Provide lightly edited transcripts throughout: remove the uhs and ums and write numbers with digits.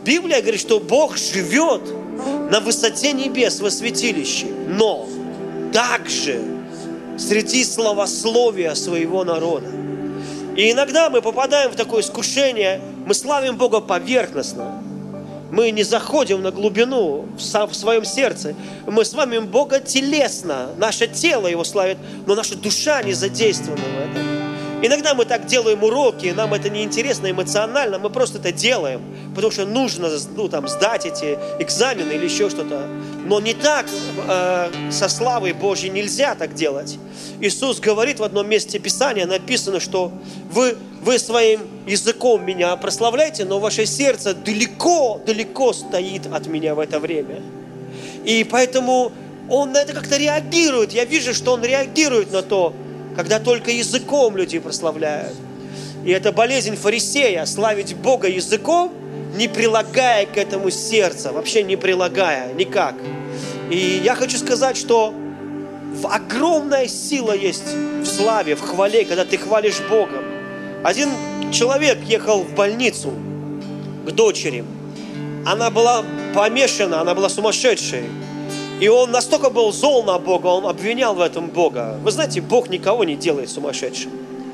Библия говорит, что Бог живет на высоте небес, во святилище, но также среди славословия своего народа. И иногда мы попадаем в такое искушение, мы славим Бога поверхностно. Мы не заходим на глубину в своем сердце. Мы славим Бога телесно. Наше тело Его славит, но наша душа не задействована в этом. Иногда мы так делаем уроки, нам это неинтересно эмоционально, мы просто это делаем, потому что нужно сдать эти экзамены или еще что-то. Но не так со славой Божьей нельзя так делать. Иисус говорит в одном месте Писания, написано, что вы своим языком меня прославляете, но ваше сердце далеко стоит от меня в это время. И поэтому Он на это как-то реагирует. Я вижу, что Он реагирует на то, когда только языком люди прославляют. И это болезнь фарисея, славить Бога языком, не прилагая к этому сердца, вообще не прилагая никак. И я хочу сказать, что огромная сила есть в славе, в хвале, когда ты хвалишь Бога. Один человек ехал в больницу к дочери. Она была помешана, она была сумасшедшей. И он настолько был зол на Бога, он обвинял в этом Бога. Вы знаете, Бог никого не делает сумасшедшим.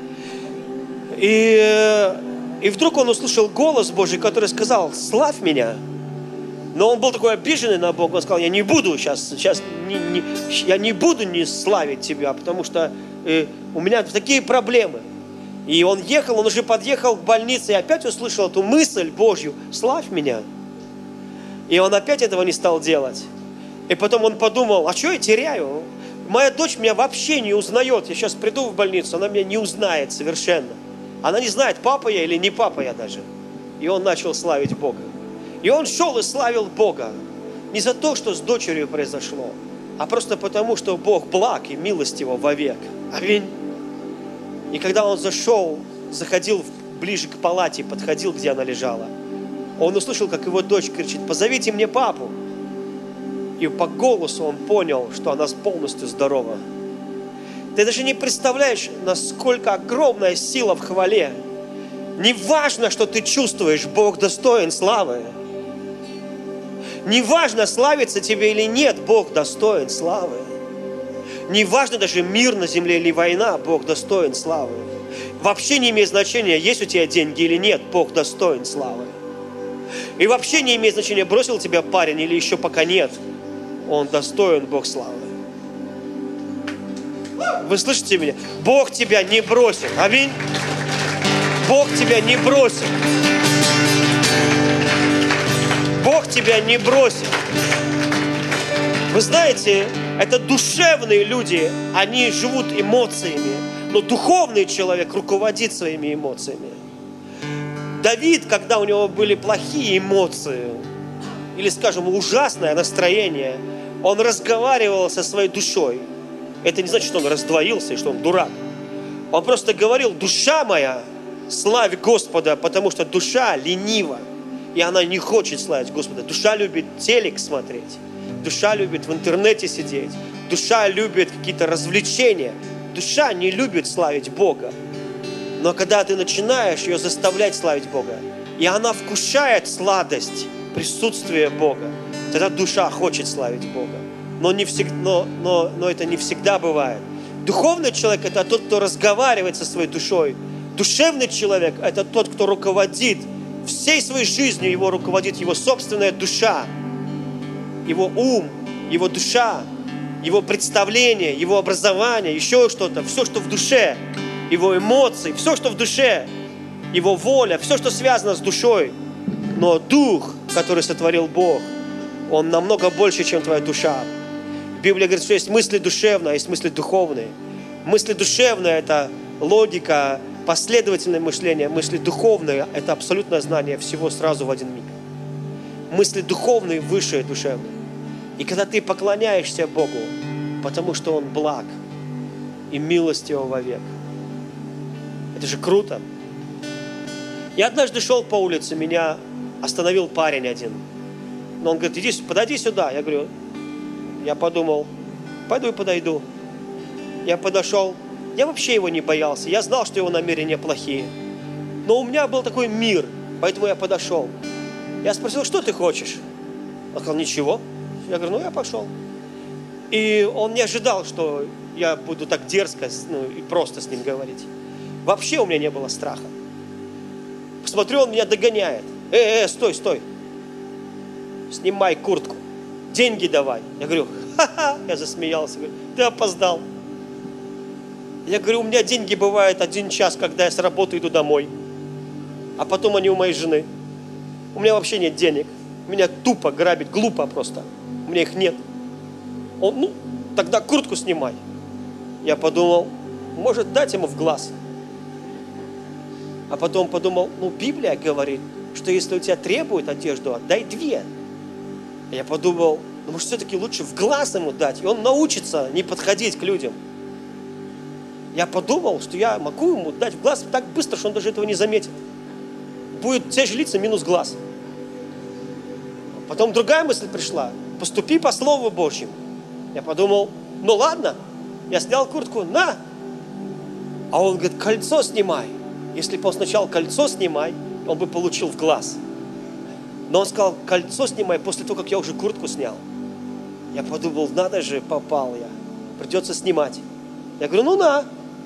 И вдруг он услышал голос Божий, который сказал: «Славь меня». Но он был такой обиженный на Бога, он сказал: «Я не буду я не буду не славить тебя, потому что у меня такие проблемы». И он уже подъехал к больнице и опять услышал эту мысль Божью: «Славь меня». И он опять этого не стал делать. И потом он подумал: а что я теряю? Моя дочь меня вообще не узнает. Я сейчас приду в больницу, она меня не узнает совершенно. Она не знает, папа я или не папа я даже. И он начал славить Бога. И он шел и славил Бога. Не за то, что с дочерью произошло, а просто потому, что Бог благ и милость Его вовек. Аминь. И когда он заходил ближе к палате, подходил, где она лежала, он услышал, как его дочь кричит: «Позовите мне папу». И по голосу он понял, что она полностью здорова. Ты даже не представляешь, насколько огромная сила в хвале. Не важно, что ты чувствуешь, Бог достоин славы. Не важно, славится тебе или нет, Бог достоин славы. Не важно даже мир на земле или война, Бог достоин славы. Вообще не имеет значения, есть у тебя деньги или нет, Бог достоин славы. И вообще не имеет значения, бросил тебя парень или еще пока нет. Он достоин, Бог славы. Вы слышите меня? Бог тебя не бросит. Аминь. Бог тебя не бросит. Бог тебя не бросит. Вы знаете, это душевные люди, они живут эмоциями, но духовный человек руководит своими эмоциями. Давид, когда у него были плохие эмоции, или, скажем, ужасное настроение, он разговаривал со своей душой. Это не значит, что он раздвоился и что он дурак. Он просто говорил: душа моя, славь Господа, потому что душа ленива, и она не хочет славить Господа. Душа любит телек смотреть, душа любит в интернете сидеть, душа любит какие-то развлечения, душа не любит славить Бога. Но когда ты начинаешь ее заставлять славить Бога, и она вкушает сладость присутствия Бога, тогда душа хочет славить Бога. Но это не всегда бывает. Духовный человек – это тот, кто разговаривает со своей душой. Душевный человек – это тот, кто руководит всей своей жизнью, его руководит его собственная душа, его ум, его душа, его представление, его образование, еще что-то, все, что в душе, его эмоции, все, что в душе, его воля, все, что связано с душой. Но дух, который сотворил Бог, он намного больше, чем твоя душа. Библия говорит, что есть мысли душевные, а есть мысли духовные. Мысли душевные – это логика, последовательное мышление. Мысли духовные – это абсолютное знание всего сразу в один миг. Мысли духовные выше душевных. И когда ты поклоняешься Богу, потому что Он благ и милость Его вовек, это же круто. Я однажды шел по улице, меня остановил парень один. Но он говорит: подойди сюда. Я подумал, пойду и подойду. Я подошел. Я вообще его не боялся. Я знал, что его намерения плохие. Но у меня был такой мир, поэтому я подошел. Я спросил, что ты хочешь? Он сказал, ничего. Я говорю, ну я пошел. И он не ожидал, что я буду так дерзко, и просто с ним говорить. Вообще у меня не было страха. Посмотрю, он меня догоняет. Стой. Снимай куртку. Деньги давай. Я говорю, ха-ха. Я засмеялся. Говорю, ты опоздал. Я говорю, у меня деньги бывают 1 час, когда я с работы иду домой. А потом они у моей жены. У меня вообще нет денег. Меня тупо грабить, глупо просто. У меня их нет. Он, тогда куртку снимай. Я подумал, может дать ему в глаз. А потом подумал, Библия говорит, что если у тебя требуют одежду, отдай 2. Я подумал, может все-таки лучше в глаз ему дать, и он научится не подходить к людям. Я подумал, что я могу ему дать в глаз так быстро, что он даже этого не заметит. Будет вся же лица минус глаз. Потом другая мысль пришла. Поступи по Слову Божьему. Я подумал, ладно. Я снял куртку, на. А он говорит, кольцо снимай. Если бы он сначала кольцо снимай, он бы получил в глаз. Но он сказал, кольцо снимай после того, как я уже куртку снял. Я подумал, надо же, попал я. Придется снимать. Я говорю, на.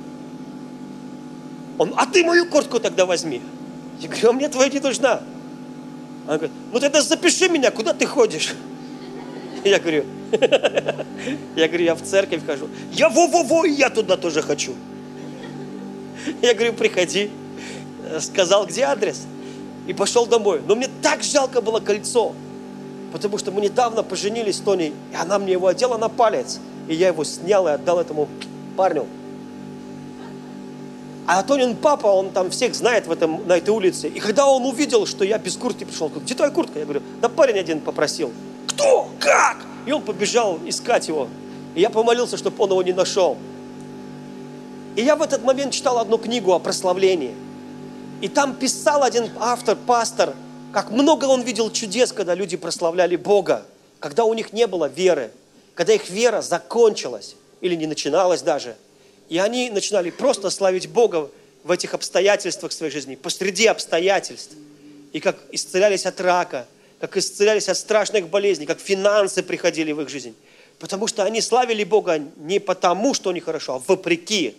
Он, а ты мою куртку тогда возьми. Я говорю, мне твоя не нужна. Он говорит, тогда запиши меня, куда ты ходишь? Я говорю, я в церковь хожу. Я я туда тоже хочу. Я говорю, приходи. Сказал, где адрес. И пошел домой. Но мне так жалко было кольцо. Потому что мы недавно поженились с Тоней. И она мне его одела на палец. И я его снял и отдал этому парню. А Тонин папа, он там всех знает на этой улице. И когда он увидел, что я без куртки пришел, он говорит, где твоя куртка? Я говорю, да парень один попросил. Кто? Как? И он побежал искать его. И я помолился, чтобы он его не нашел. И я в этот момент читал одну книгу о прославлении. И там писал один автор, пастор, как много он видел чудес, когда люди прославляли Бога, когда у них не было веры, когда их вера закончилась или не начиналась даже. И они начинали просто славить Бога в этих обстоятельствах своей жизни, посреди обстоятельств. И как исцелялись от рака, как исцелялись от страшных болезней, как финансы приходили в их жизнь. Потому что они славили Бога не потому, что у них хорошо, а вопреки.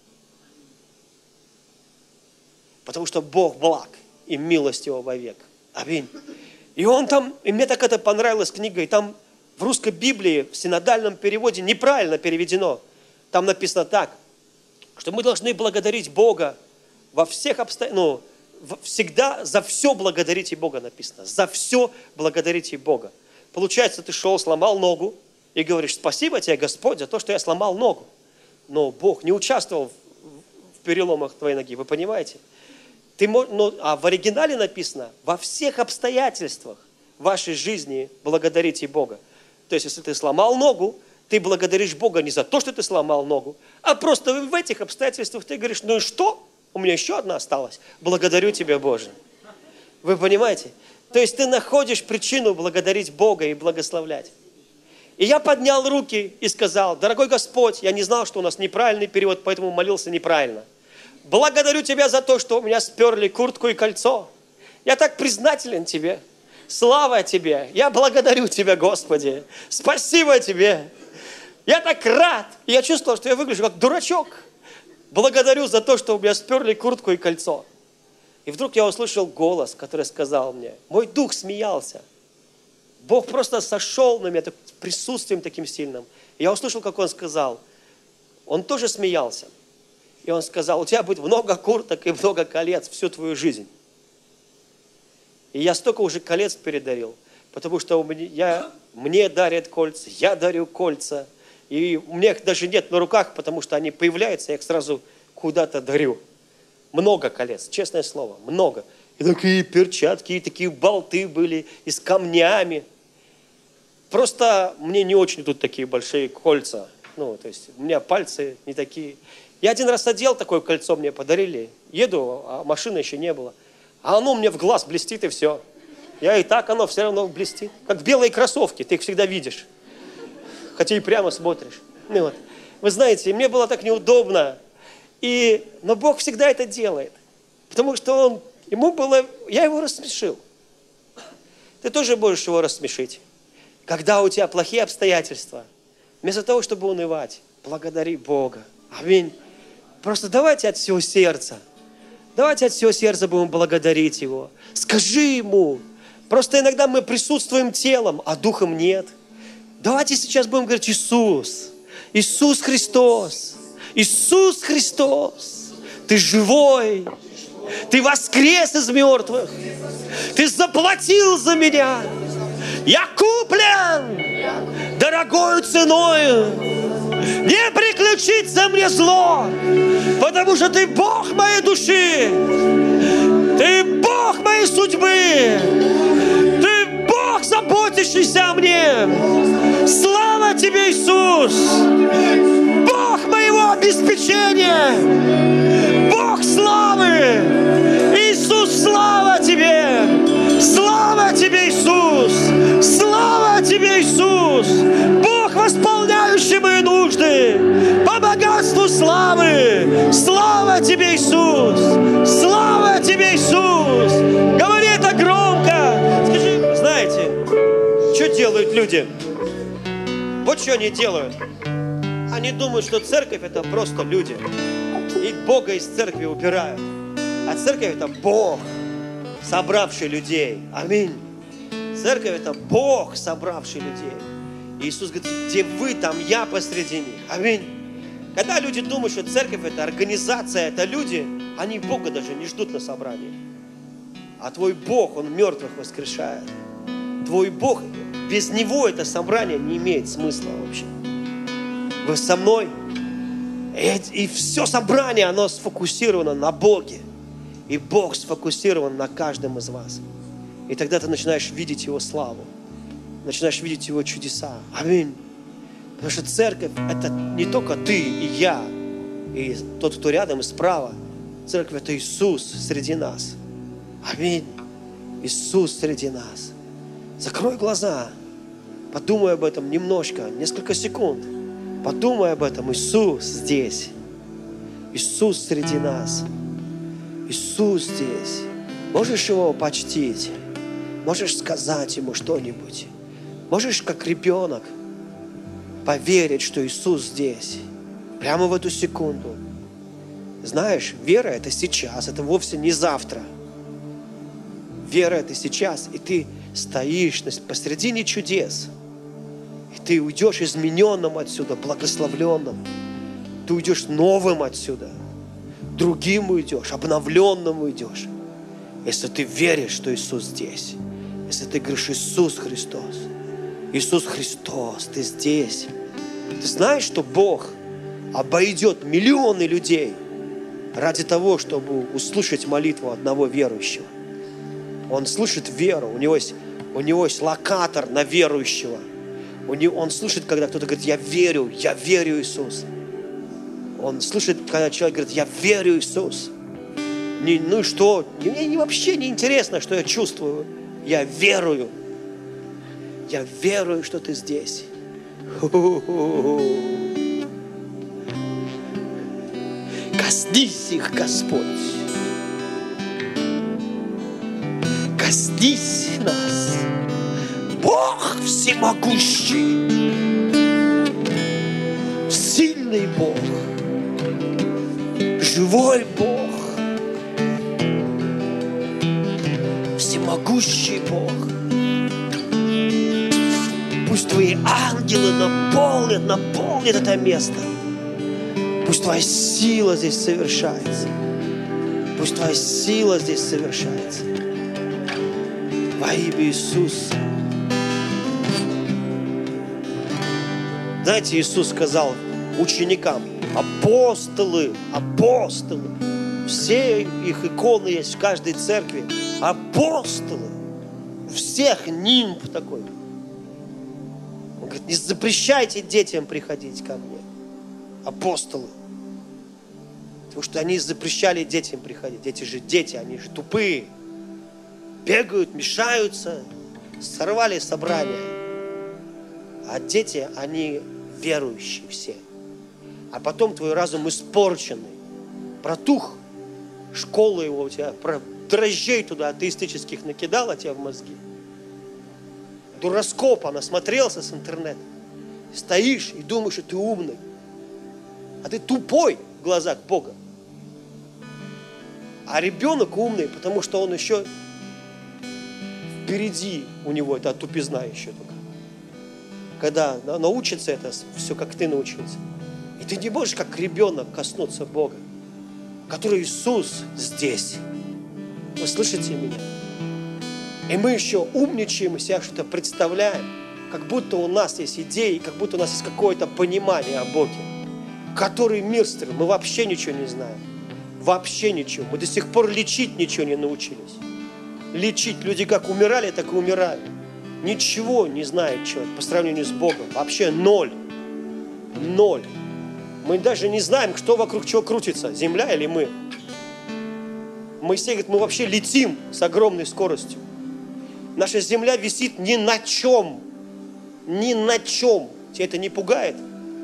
Потому что Бог благ и милость Его вовек. Аминь. И он там, и мне так это понравилась книга, и там в русской Библии, в синодальном переводе неправильно переведено. Там написано так, что мы должны благодарить Бога во всех обстоятельствах, всегда за все благодарите Бога написано. За все благодарите Бога. Получается, ты шел, сломал ногу и говоришь, спасибо тебе, Господь, за то, что я сломал ногу. Но Бог не участвовал в переломах твоей ноги, вы понимаете? А в оригинале написано, во всех обстоятельствах вашей жизни благодарите Бога. То есть, если ты сломал ногу, ты благодаришь Бога не за то, что ты сломал ногу, а просто в этих обстоятельствах ты говоришь, ну и что? У меня еще одна осталась. Благодарю Тебя, Боже. Вы понимаете? То есть ты находишь причину благодарить Бога и благословлять. И я поднял руки и сказал, дорогой Господь, я не знал, что у нас неправильный перевод, поэтому молился неправильно. Благодарю Тебя за то, что у меня сперли куртку и кольцо. Я так признателен Тебе. Слава Тебе. Я благодарю Тебя, Господи. Спасибо Тебе. Я так рад. И я чувствовал, что я выгляжу как дурачок. Благодарю за то, что у меня сперли куртку и кольцо. И вдруг я услышал голос, который сказал мне, мой дух смеялся. Бог просто сошел на меня присутствием таким сильным. И я услышал, как Он сказал, Он тоже смеялся. И Он сказал, у тебя будет много курток и много колец всю твою жизнь. И я столько уже колец передарил, потому что мне дарят кольца, я дарю кольца. И у меня их даже нет на руках, потому что они появляются, я их сразу куда-то дарю. Много колец, честное слово, много. И такие перчатки, и такие болты были, и с камнями. Просто мне не очень тут такие большие кольца. То есть у меня пальцы не такие. Я один раз одел такое кольцо, мне подарили. Еду, а машины еще не было. А оно мне в глаз блестит, и все. И так оно все равно блестит. Как белые кроссовки, ты их всегда видишь. Хотя и прямо смотришь. Вы знаете, мне было так неудобно. Но Бог всегда это делает. Потому что я его рассмешил. ты тоже можешь его рассмешить. Когда у тебя плохие обстоятельства, вместо того, чтобы унывать, благодари Бога. Аминь. Просто давайте от всего сердца. Давайте от всего сердца будем благодарить Его. Скажи Ему. Просто иногда мы присутствуем телом, а духом нет. Давайте сейчас будем говорить: Иисус, Иисус Христос, Иисус Христос, Ты живой, Ты воскрес из мертвых, Ты заплатил за меня. Я куплен дорогою ценою. Не приключится мне зло, потому что Ты Бог моей души, Ты Бог моей судьбы, Ты Бог, заботящийся о мне. Слава Тебе, Иисус! Бог моего обеспечения, Бог славы! Иисус, слава Тебе! Слава Тебе, Иисус! Слава Тебе, Иисус! Бог, восполняющий мои нужды по богатству славы! Слава Тебе, Иисус! Слава Тебе, Иисус! Говори это громко! Скажи, знаете, что делают люди? Вот что они делают. Они думают, что церковь — это просто люди. И Бога из церкви убирают. А церковь — это Бог, собравший людей. Аминь. Церковь — это Бог, собравший людей. И Иисус говорит: где вы, там я посреди них. Аминь. Когда люди думают, что церковь — это организация, это люди, они Бога даже не ждут на собрании. А твой Бог, Он мертвых воскрешает. Твой Бог, без Него это собрание не имеет смысла вообще. Вы со мной? И все собрание, оно сфокусировано на Боге. И Бог сфокусирован на каждом из вас. И тогда ты начинаешь видеть Его славу. Начинаешь видеть Его чудеса. Аминь. Потому что церковь — это не только ты и я, и тот, кто рядом и справа. Церковь — это Иисус среди нас. Аминь. Иисус среди нас. Закрой глаза. Подумай об этом немножко, несколько секунд. Подумай об этом. Иисус здесь. Иисус среди нас. Иисус здесь. Можешь Его почтить. Можешь сказать Ему что-нибудь. Можешь, как ребенок, поверить, что Иисус здесь. Прямо в эту секунду. Знаешь, вера — это сейчас. Это вовсе не завтра. Вера — это сейчас. И ты стоишь посредине чудес. И ты уйдешь измененным отсюда, благословленным. Ты уйдешь новым отсюда. Другим уйдешь, обновленным уйдешь. Если ты веришь, что Иисус здесь. Если ты говоришь: Иисус Христос. Иисус Христос, Ты здесь. Ты знаешь, что Бог обойдет миллионы людей ради того, чтобы услышать молитву одного верующего. Он слышит веру. У него есть локатор на верующего. Он слышит, когда кто-то говорит: я верю, Иисус. Он слышит, когда человек говорит: я верю, Иисус. Ну и что? Мне вообще не интересно, что я чувствую. Я верую. Я верую, что Ты здесь. Коснись их, Господь. Коснись нас. Бог всемогущий, сильный Бог, живой Бог, всемогущий Бог. Пусть Твои ангелы наполнят это место. Пусть Твоя сила здесь совершается. Пусть Твоя сила здесь совершается. Во имя Иисуса. Знаете, Иисус сказал ученикам: апостолы, все их иконы есть в каждой церкви. Апостолы. У всех нимб такой. Он говорит: не запрещайте детям приходить ко мне. Апостолы. Потому что они запрещали детям приходить. Эти же дети, они же тупые. Бегают, мешаются. Сорвали собрание. А дети, они верующие все. А потом твой разум испорченный. Протух. Школа его у тебя, дрожжей туда атеистических накидала тебе в мозги. дураскопа, насмотрелся с интернета. Стоишь и думаешь, что ты умный. А ты тупой в глазах Бога. А ребенок умный, потому что он еще впереди у него эта тупизна еще только. Когда научится это все, как ты научился. И ты не можешь, как ребенок, коснуться Бога, который Иисус здесь. Вы слышите меня? И мы еще умничаем, себя что-то представляем, как будто у нас есть идеи, как будто у нас есть какое-то понимание о Боге, который мир строил. Мы вообще ничего не знаем. Вообще ничего. Мы до сих пор лечить ничего не научились. Лечить. Люди как умирали, так и умирают. Ничего не знает человек по сравнению с Богом. Вообще ноль. Ноль. Мы даже не знаем, что вокруг чего крутится. Земля или мы. Моисей говорит, мы вообще летим с огромной скоростью. Наша земля висит ни на чем. Ни на чем. Тебя это не пугает?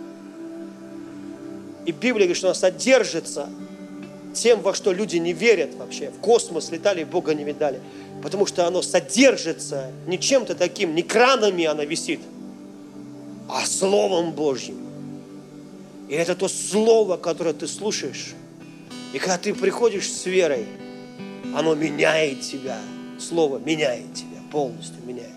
И Библия говорит, что она содержится тем, во что люди не верят вообще. В космос летали, Бога не видали. Потому что оно содержится не чем-то таким, не кранами она висит, а Словом Божьим. И это то Слово, которое ты слушаешь. И когда ты приходишь с верой, оно меняет тебя. Слово меняет тебя, полностью меняет.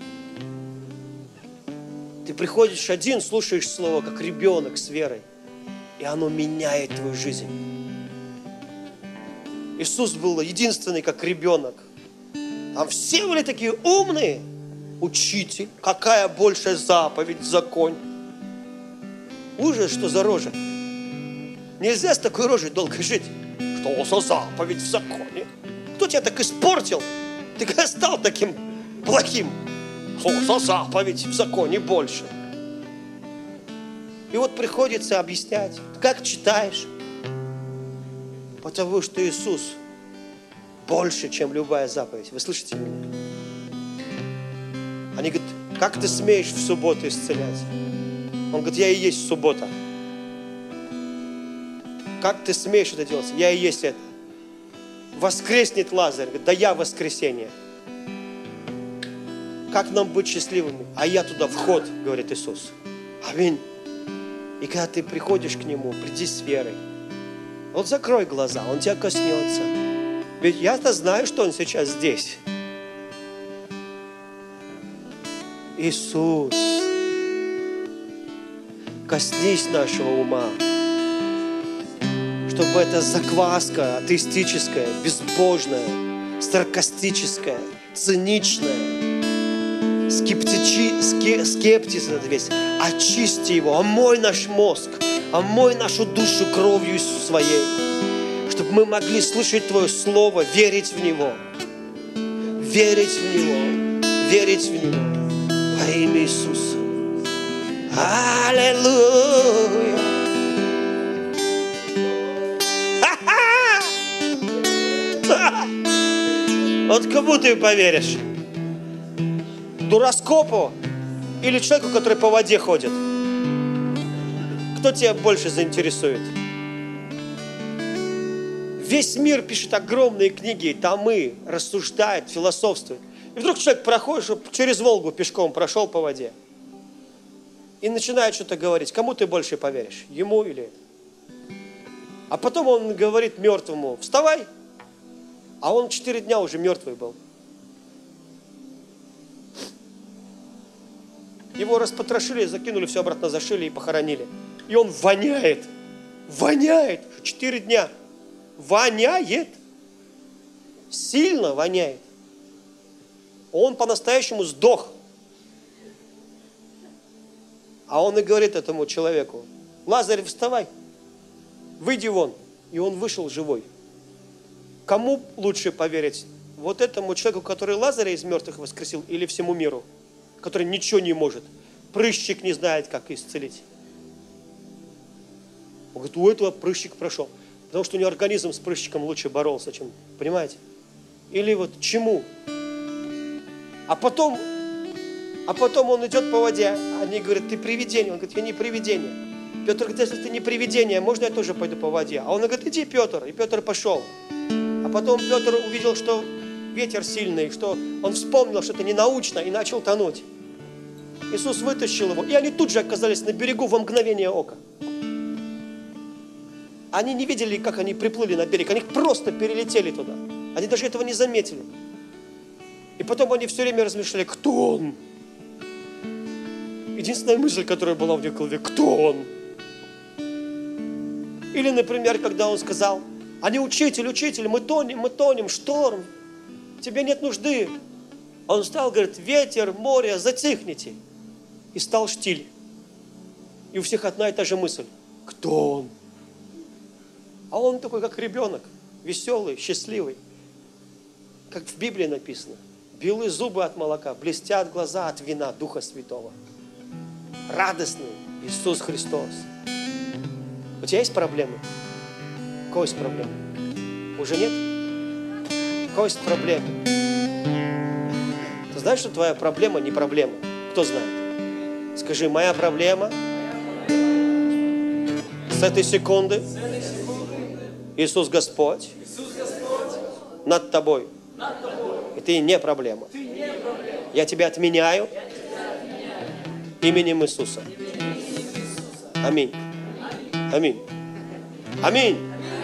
Ты приходишь один, слушаешь Слово, как ребенок с верой. И оно меняет твою жизнь. Иисус был единственный, как ребенок. Там все были такие умные. Учитель, какая большая заповедь в законе. Ужас, что за рожа. Нельзя с такой рожей долго жить. Что за заповедь в законе? Кто тебя так испортил? Ты когда стал таким плохим? Что за заповедь в законе больше? И вот приходится объяснять, как читаешь. Потому что Иисус больше, чем любая заповедь. Вы слышите меня? Они говорят, как ты смеешь в субботу исцелять? Он говорит, я и есть суббота. Как ты смеешь это делать? Я и есть это. Воскреснет Лазарь. Говорит, да я воскресение. Как нам быть счастливыми? А я туда вход, говорит Иисус. Аминь. И когда ты приходишь к Нему, приди с верой. Вот закрой глаза, Он тебя коснется. Ведь я-то знаю, что Он сейчас здесь. Иисус, коснись нашего ума, чтобы эта закваска атеистическая, безбожная, саркастическая, циничная, скептиз этот весь, очисти его, омой наш мозг, омой нашу душу кровью своей, чтобы мы могли слышать Твое Слово, верить в Него, верить в Него, верить в Него во имя Иисуса. Аллилуйя! Вот кому ты поверишь? Дураскопу или человеку, который по воде ходит? Кто тебя больше заинтересует? Весь мир пишет огромные книги, томы, рассуждает, философствует. И вдруг человек проходит, через Волгу пешком прошел по воде. И начинает что-то говорить. Кому ты больше поверишь? Ему или... А потом он говорит мертвому, вставай. А он 4 дня уже мертвый был. Его распотрошили, закинули, все обратно зашили и похоронили. И он воняет. Воняет. 4 дня. Воняет. Сильно воняет. Он по-настоящему сдох. А он и говорит этому человеку, Лазарь, вставай, выйди вон. И он вышел живой. Кому лучше поверить? Вот этому человеку, который Лазаря из мертвых воскресил, или всему миру, который ничего не может? Прыщик не знает, как исцелить. Он говорит, у этого прыщик прошел. Потому что у него организм с прыщиком лучше боролся, чем, понимаете? Или вот чему? А потом он идет по воде. Они говорят, ты привидение. Он говорит, я не привидение. Петр говорит, если ты не привидение, можно я тоже пойду по воде? А он говорит, иди, Петр. И Петр пошел. А потом Петр увидел, что ветер сильный, что он вспомнил, что это не научно, и начал тонуть. Иисус вытащил его, и они тут же оказались на берегу во мгновение ока. Они не видели, как они приплыли на берег, они просто перелетели туда. Они даже этого не заметили. И потом они все время размышляли, кто он? Единственная мысль, которая была в них в голове, кто он? Или, например, когда он сказал, они учитель, мы тонем, шторм, тебе нет нужды. Он встал, говорит, ветер, море, затихните. И стал штиль. И у всех одна и та же мысль, кто он? А он такой, как ребенок, веселый, счастливый. Как в Библии написано, белые зубы от молока, блестят глаза от вина Духа Святого. Радостный Иисус Христос. У тебя есть проблемы? У кого есть проблемы? Уже нет? У кого есть проблемы? Ты знаешь, что твоя проблема не проблема? Кто знает? Скажи, моя проблема с этой секунды Иисус Господь над тобой. И ты не проблема. Я тебя отменяю именем Иисуса. Аминь. Аминь. Аминь.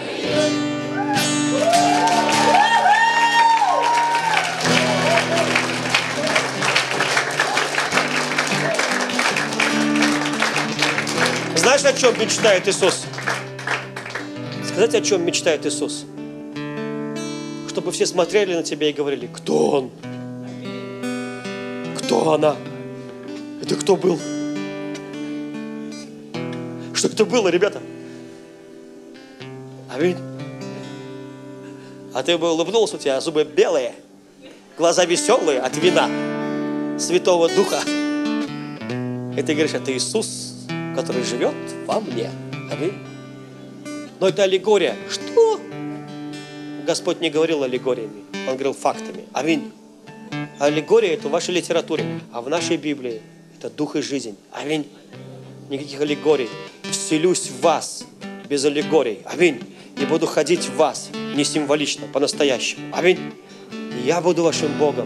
Знаешь, о чем мечтает Иисус? Сказать, о чем мечтает Иисус? Чтобы все смотрели на тебя и говорили, кто Он? Кто она? Это кто был? Что это было, ребята? Аминь. А ты бы улыбнулся, у тебя зубы белые, глаза веселые от вина Святого Духа. И ты говоришь, это Иисус, который живет во мне. Аминь. Но это аллегория. Что? Господь не говорил аллегориями, Он говорил фактами. Аминь. Аллегория это в вашей литературе, а в нашей Библии это дух и жизнь. Аминь. Никаких аллегорий. Вселюсь в вас без аллегорий. Аминь. И буду ходить в вас не символично, по-настоящему. Аминь. И я буду вашим Богом.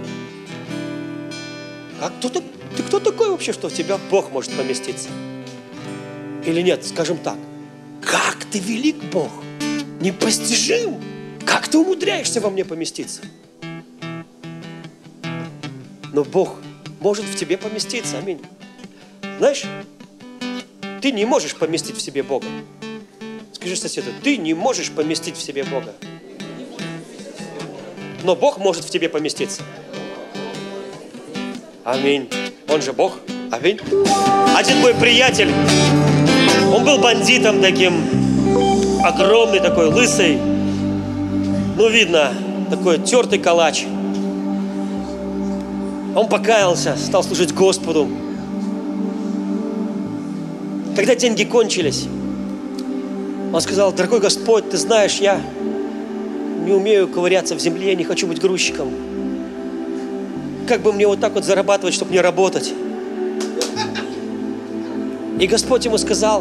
А ты кто такой вообще, что в тебя Бог может поместиться? Или нет, скажем так. Как ты велик, Бог! Непостижим! Как ты умудряешься во мне поместиться? Но Бог может в тебе поместиться. Аминь. Знаешь, ты не можешь поместить в себе Бога. Скажи соседу, ты не можешь поместить в себе Бога. Но Бог может в тебе поместиться. Аминь. Он же Бог. Аминь. Один мой приятель, он был бандитом таким, огромный такой, лысый. Ну, видно, такой тертый калач. Он покаялся, стал служить Господу. Когда деньги кончились, он сказал, дорогой Господь, ты знаешь, я не умею ковыряться в земле, я не хочу быть грузчиком. Как бы мне вот так вот зарабатывать, чтобы не работать? И Господь ему сказал,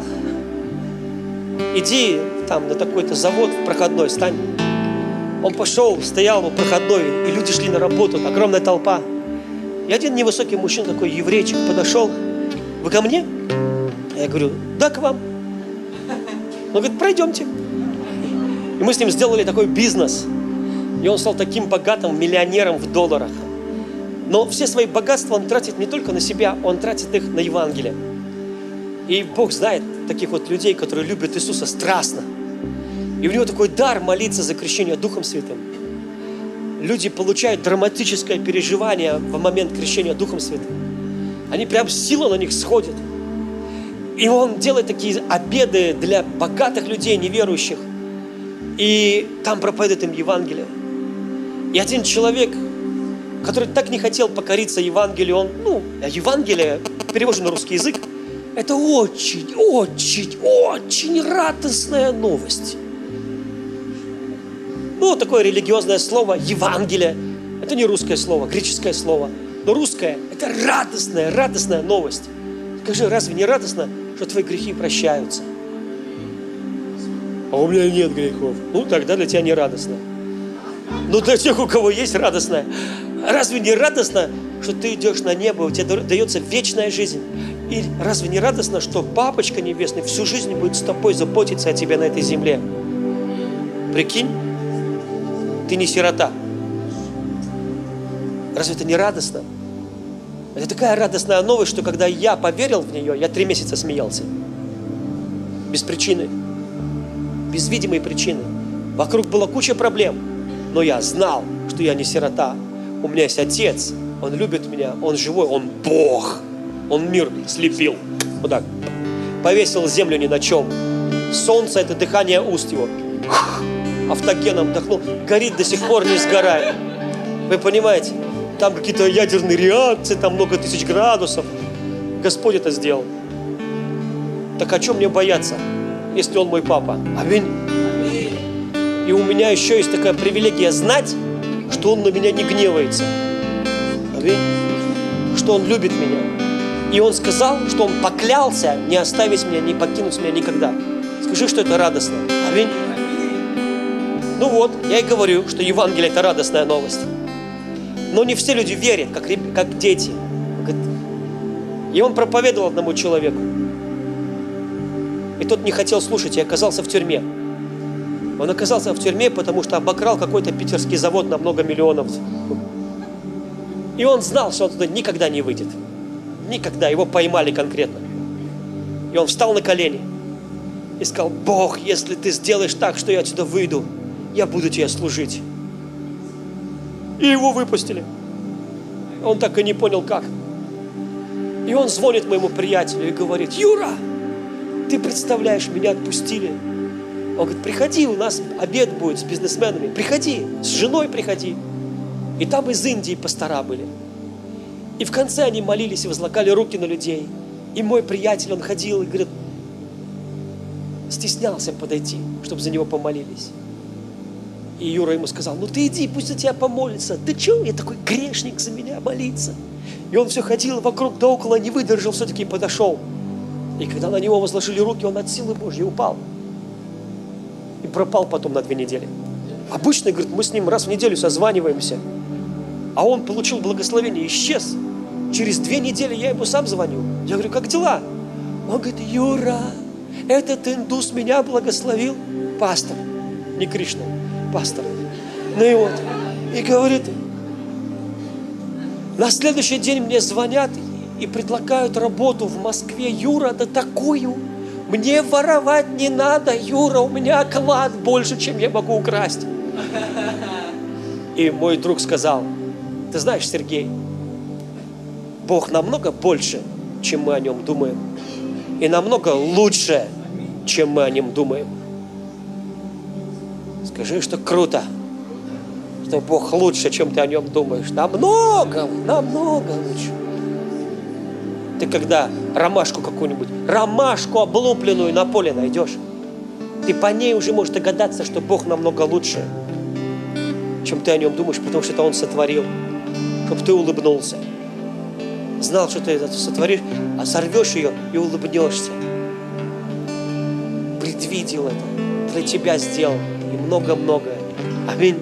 иди там на такой-то завод проходной, стань. Он пошел, стоял у проходной, и люди шли на работу, огромная толпа. И один невысокий мужчина, такой еврейчик, подошел, вы ко мне? Я говорю, да, к вам. Он говорит, пройдемте. И мы с ним сделали такой бизнес. И он стал таким богатым миллионером в долларах. Но все свои богатства он тратит не только на себя, он тратит их на Евангелие. И Бог знает таких вот людей, которые любят Иисуса страстно. И у него такой дар молиться за крещение Духом Святым. Люди получают драматическое переживание в момент крещения Духом Святым. Они прям сила на них сходит. И он делает такие обеды для богатых людей, неверующих. И там проповедует им Евангелие. И один человек, который так не хотел покориться Евангелию, Евангелие, перевожу на русский язык, это очень, очень, очень радостная новость. Такое религиозное слово Евангелие. Это не русское слово, греческое слово. Но русское – это радостная новость. Скажи, разве не радостно, что твои грехи прощаются? А у меня нет грехов. Тогда для тебя не радостно. Но для тех, у кого есть радостное, разве не радостно, что ты идешь на небо, у тебя дается вечная жизнь? И разве не радостно, что Папочка Небесный всю жизнь будет с тобой заботиться о тебе на этой земле? Прикинь, ты не сирота. Разве это не радостно? Это такая радостная новость, что когда я поверил в нее, я 3 месяца смеялся. Без причины. Без видимой причины. Вокруг была куча проблем. Но я знал, что я не сирота. У меня есть Отец. Он любит меня. Он живой. Он Бог. Он мир слепил. Вот так. Повесил землю ни на чем. Солнце – это дыхание уст его. Автогеном вдохнул. Горит до сих пор, не сгорает. Вы понимаете? Там какие-то ядерные реакции, там много тысяч градусов. Господь это сделал. Так о чем мне бояться, если Он мой папа? Аминь. И у меня еще есть такая привилегия знать, что Он на меня не гневается. Аминь. Что Он любит меня. И Он сказал, что Он поклялся не оставить меня, не покинуть меня никогда. Скажи, что это радостно. Аминь. Ну вот, я и говорю, что Евангелие – это радостная новость. Но не все люди верят, как дети. И он проповедовал одному человеку. И тот не хотел слушать и оказался в тюрьме. Он оказался в тюрьме, потому что обокрал какой-то питерский завод на много миллионов. И он знал, что он туда никогда не выйдет. Никогда. Его поймали конкретно. И он встал на колени и сказал: Бог, если ты сделаешь так, что я отсюда выйду, я буду тебе служить. И его выпустили. Он так и не понял, как. И он звонит моему приятелю и говорит: Юра, ты представляешь, меня отпустили. Он говорит: приходи, у нас обед будет с бизнесменами. Приходи, с женой приходи. И там из Индии пастора были. И в конце они молились и возлагали руки на людей. И мой приятель, он ходил и говорит, стеснялся подойти, чтобы за него помолились. И Юра ему сказал: ну ты иди, пусть за тебя помолится. Да что, я такой грешник, за меня молиться. И он все ходил вокруг да около, не выдержал, все-таки подошел. И когда на него возложили руки, он от силы Божьей упал. И пропал потом на 2 недели. Обычно, говорит, мы с ним раз в неделю созваниваемся. А он получил благословение, исчез. Через 2 недели я ему сам звоню. Я говорю: как дела? Он говорит: Юра, этот индус меня благословил. Пастор, не Кришна, пастор. Ну и вот. И говорит, на следующий день мне звонят и предлагают работу в Москве. Юра, да такую. Мне воровать не надо, Юра, у меня оклад больше, чем я могу украсть. И мой друг сказал: ты знаешь, Сергей, Бог намного больше, чем мы о Нем думаем. И намного лучше, чем мы о Нем думаем. Скажи, что круто, что Бог лучше, чем ты о Нем думаешь. Намного, намного лучше. Ты когда ромашку какую-нибудь, ромашку облупленную на поле найдешь, ты по ней уже можешь догадаться, что Бог намного лучше, чем ты о Нем думаешь, потому что это Он сотворил, чтобы ты улыбнулся. Знал, что ты это сотворишь, а сорвешь ее и улыбнешься. Предвидел это, для тебя сделал и много-многое. Аминь.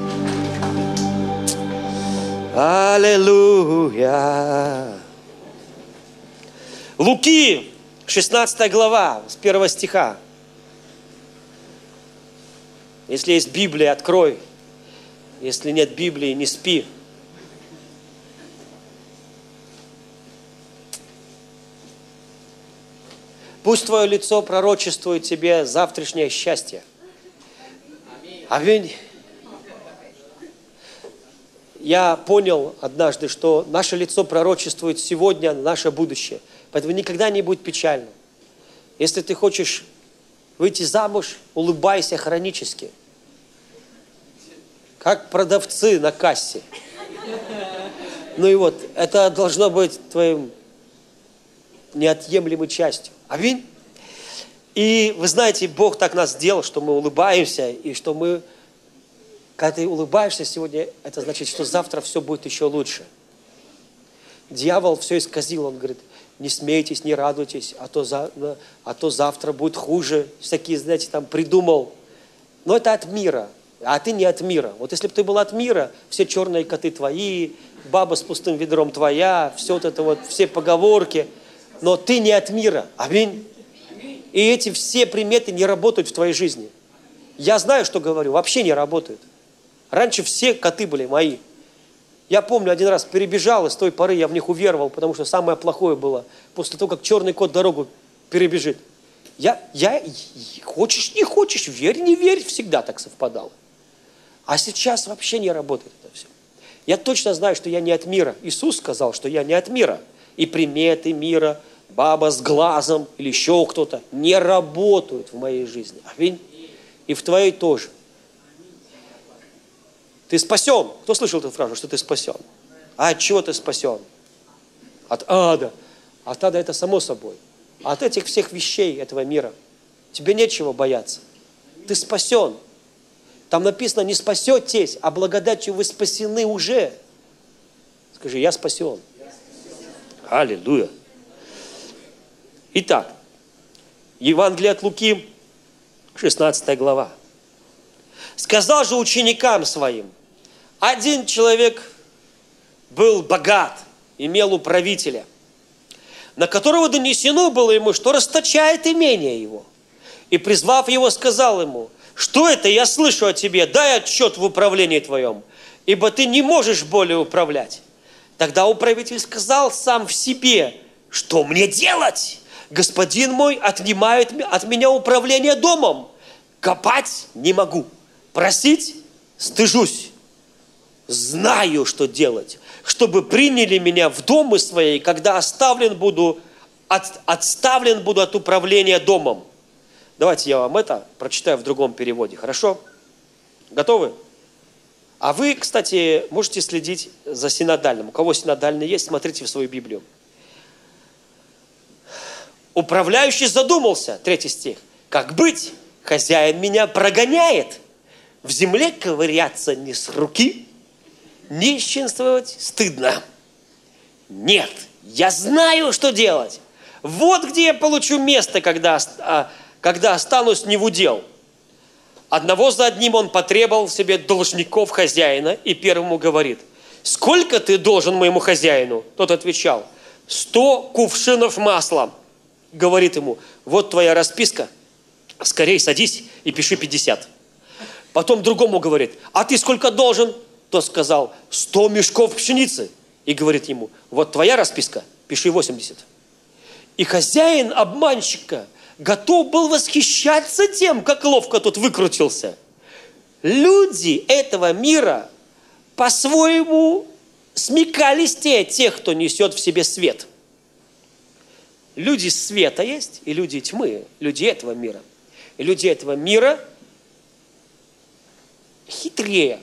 Аллилуйя. Луки, 16 глава, с 1 стиха. Если есть Библия, открой. Если нет Библии, не спи. Пусть твое лицо пророчествует тебе завтрашнее счастье. Аминь. Я понял однажды, что наше лицо пророчествует сегодня наше будущее. Поэтому никогда не будь печальным. Если ты хочешь выйти замуж, улыбайся хронически. Как продавцы на кассе. Ну и вот, это должно быть твоим неотъемлемой частью. Аминь. И вы знаете, Бог так нас сделал, что мы улыбаемся, и что мы, когда ты улыбаешься сегодня, это значит, что завтра все будет еще лучше. Дьявол все исказил, он говорит: не смейтесь, не радуйтесь, а то завтра будет хуже. Всякие, знаете, там придумал. Но это от мира. А ты не от мира. Вот если бы ты был от мира, все черные коты твои, баба с пустым ведром твоя, все вот это вот, все поговорки. Но ты не от мира. Аминь. И эти все приметы не работают в твоей жизни. Я знаю, что говорю, вообще не работают. Раньше все коты были мои. Я помню, один раз перебежал, и с той поры я в них уверовал, потому что самое плохое было, после того, как черный кот дорогу перебежит. Хочешь, не хочешь, верь, не верь, всегда так совпадало. А сейчас вообще не работает это все. Я точно знаю, что я не от мира. Иисус сказал, что я не от мира. И приметы мира, баба с глазом или еще кто-то не работают в моей жизни. Аминь. И в твоей тоже. Ты спасен. Кто слышал эту фразу, что ты спасен? А от чего ты спасен? От ада. От ада это само собой. А от этих всех вещей этого мира тебе нечего бояться. Ты спасен. Там написано, не спасетесь, а благодатью вы спасены уже. Скажи, я спасен. Аллилуйя. Итак, Евангелие от Луки, 16 глава. Сказал же ученикам своим, один человек был богат, имел управителя, на которого донесено было ему, что расточает имение его. И, призвав его, сказал ему, что это я слышу о тебе, дай отчет в управлении твоем, ибо ты не можешь более управлять. Тогда управитель сказал сам в себе, что мне делать? Господин мой отнимает от меня управление домом. Копать не могу, просить стыжусь. Знаю, что делать, чтобы приняли меня в домы свои, когда отставлен буду от управления домом. Давайте я вам это прочитаю в другом переводе, хорошо? Готовы? А вы, кстати, можете следить за синодальным. У кого синодальный есть, смотрите в свою Библию. Управляющий задумался, 3 стих. Как быть? Хозяин меня прогоняет. В земле ковыряться не с руки, нищенствовать стыдно. Нет, я знаю, что делать. Вот где я получу место, когда останусь не в удел. Одного за одним он потребовал себе должников хозяина и первому говорит, сколько ты должен моему хозяину? Тот отвечал, 100 кувшинов масла. Говорит ему, вот твоя расписка, скорее садись и пиши 50. Потом другому говорит, а ты сколько должен? Тот сказал, 100 мешков пшеницы. И говорит ему, вот твоя расписка, пиши 80. И хозяин обманщика готов был восхищаться тем, как ловко тут выкрутился. Люди этого мира по-своему смекались тех, кто несет в себе свет. Люди света есть и люди тьмы, люди этого мира. И люди этого мира хитрее,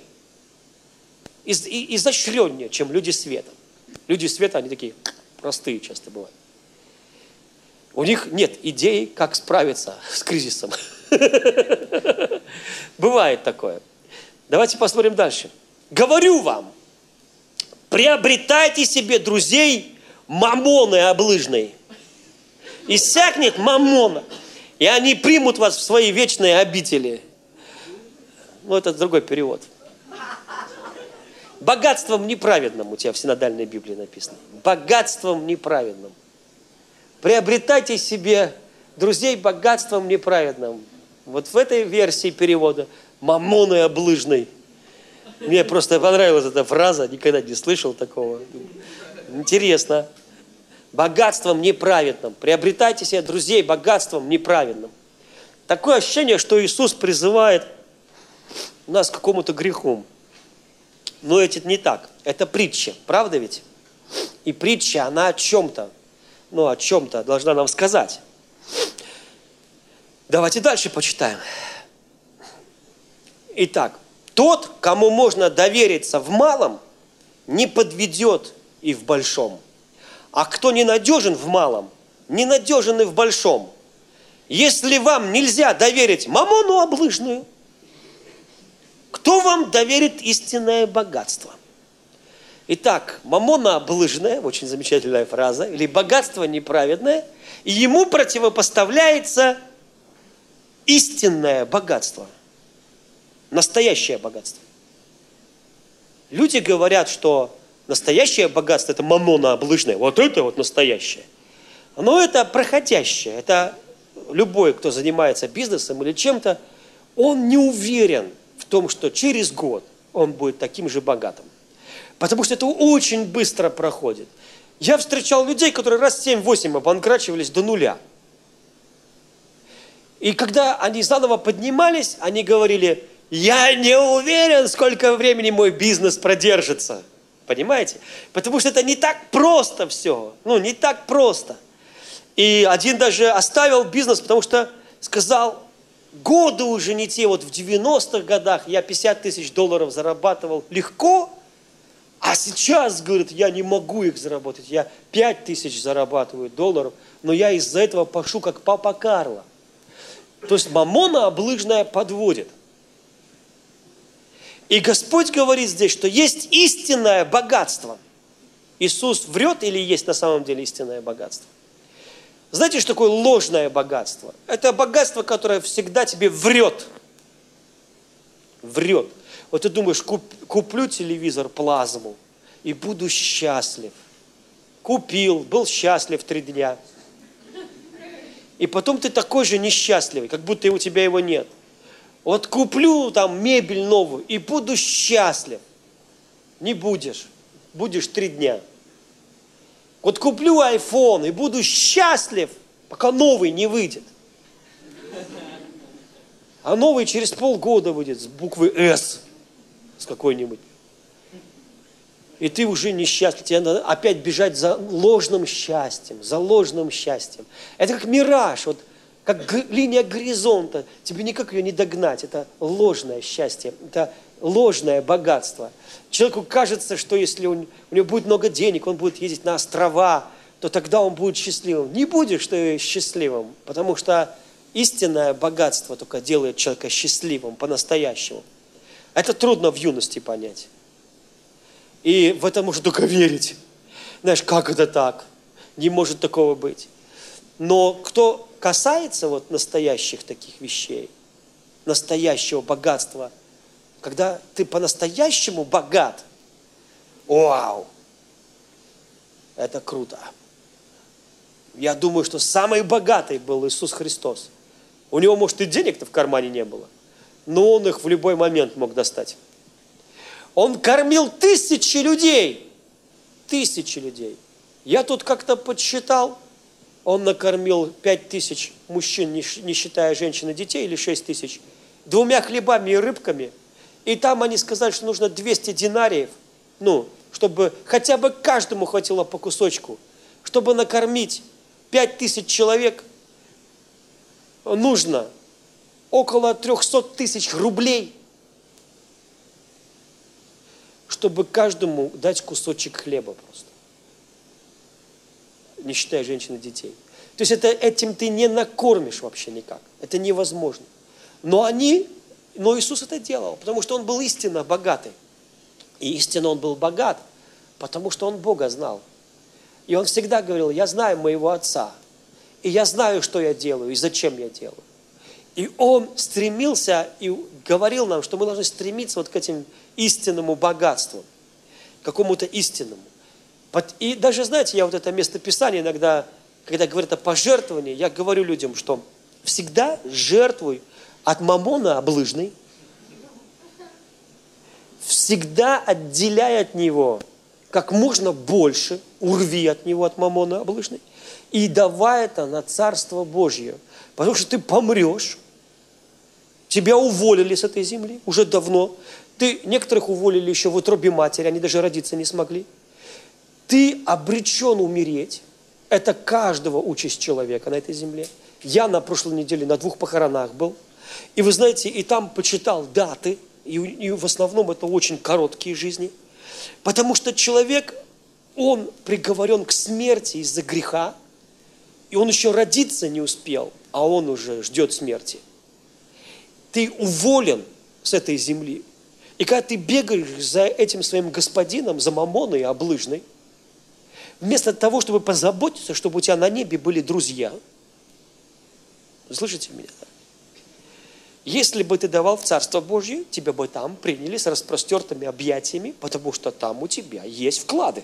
изощреннее, чем люди света. Люди света, они такие простые часто бывают. У них нет идей, как справиться с кризисом. Бывает такое. Давайте посмотрим дальше. Говорю вам, приобретайте себе друзей маммоны облыжной. Иссякнет маммона, и они примут вас в свои вечные обители. Ну, это другой перевод. Богатством неправедным, у тебя в синодальной Библии написано. Богатством неправедным. Приобретайте себе друзей богатством неправедным. Вот в этой версии перевода маммоной облыжной. Мне просто понравилась эта фраза, никогда не слышал такого. Интересно. Богатством неправедным. Приобретайте себе друзей богатством неправедным. Такое ощущение, что Иисус призывает нас к какому-то греху. Но это не так. Это притча, правда ведь? И притча, она о чем-то должна нам сказать. Давайте дальше почитаем. Итак, тот, кому можно довериться в малом, не подведет и в большом. А кто ненадежен в малом, ненадежен и в большом. Если вам нельзя доверить маммону облыжную, кто вам доверит истинное богатство? Итак, маммона облыжная, очень замечательная фраза, или богатство неправедное, и ему противопоставляется истинное богатство. Настоящее богатство. Люди говорят, что настоящее богатство – это маммона облыжная. Вот это вот настоящее. Но это проходящее. Это любой, кто занимается бизнесом или чем-то, он не уверен в том, что через год он будет таким же богатым. Потому что это очень быстро проходит. Я встречал людей, которые раз 7-8 обанкрачивались до нуля. И когда они заново поднимались, они говорили: я не уверен, сколько времени мой бизнес продержится. Понимаете? Потому что это не так просто все. Не так просто. И один даже оставил бизнес, потому что сказал: годы уже не те. Вот в 90-х годах я 50 тысяч долларов зарабатывал легко, а сейчас, говорит, я не могу их заработать. Я 5 тысяч зарабатываю долларов, но я из-за этого пашу, как папа Карло. То есть маммона облыжная подводит. И Господь говорит здесь, что есть истинное богатство. Иисус врет или есть на самом деле истинное богатство? Знаете, что такое ложное богатство? Это богатство, которое всегда тебе врет. Врет. Вот ты думаешь, куплю телевизор, плазму и буду счастлив. Купил, был счастлив 3 дня. И потом ты такой же несчастливый, как будто у тебя его нет. Вот куплю там мебель новую и буду счастлив. Не будешь. Будешь 3 дня. Вот куплю iPhone и буду счастлив, пока новый не выйдет. А новый через полгода выйдет с буквы «С» с какой-нибудь. И ты уже несчастлив. Тебе надо опять бежать за ложным счастьем, за ложным счастьем. Это как мираж, вот как линия горизонта. Тебе никак ее не догнать. Это ложное счастье, это ложное богатство. Человеку кажется, что если у него будет много денег, он будет ездить на острова, то тогда он будет счастливым. Не будешь ты счастливым, потому что истинное богатство только делает человека счастливым по-настоящему. Это трудно в юности понять. И в это можно только верить. Знаешь, как это так? Не может такого быть. Но кто касается вот настоящих таких вещей, настоящего богатства, когда ты по-настоящему богат, вау, это круто. Я думаю, что самый богатый был Иисус Христос. У него, может, и денег-то в кармане не было, но он их в любой момент мог достать. Он кормил тысячи людей. Тысячи людей. Я тут как-то подсчитал, он накормил 5000 мужчин, не считая женщин и детей, или 6000, 2 хлебами и рыбками. И там они сказали, что нужно 200 динариев, чтобы хотя бы каждому хватило по кусочку. Чтобы накормить 5000 человек, нужно около 300 тысяч рублей, чтобы каждому дать кусочек хлеба просто. Не считая женщин и детей. То есть этим ты не накормишь вообще никак. Это невозможно. Но Иисус это делал, потому что Он был истинно богатый. И истинно Он был богат, потому что Он Бога знал. И Он всегда говорил: я знаю моего Отца, и я знаю, что я делаю, и зачем я делаю. И Он стремился и говорил нам, что мы должны стремиться вот к этим истинному богатству, какому-то истинному. И даже, знаете, я вот это местописание иногда, когда говорят о пожертвовании, я говорю людям, что всегда жертвуй от маммона облыжной, всегда отделяй от него как можно больше, урви от него, от маммона облыжной, и давай это на Царство Божье. Потому что ты помрешь, тебя уволили с этой земли уже давно, некоторых уволили еще в утробе матери, они даже родиться не смогли. Ты обречен умереть. Это каждого участь человека на этой земле. Я на прошлой неделе на 2 похоронах был. И вы знаете, и там почитал даты. И в основном это очень короткие жизни. Потому что человек, он приговорен к смерти из-за греха. И он еще родиться не успел, а он уже ждет смерти. Ты уволен с этой земли. И когда ты бегаешь за этим своим господином, за маммоной облыжной, вместо того, чтобы позаботиться, чтобы у тебя на небе были друзья, вы слышите меня? Если бы ты давал в Царство Божье, тебя бы там приняли с распростертыми объятиями, потому что там у тебя есть вклады.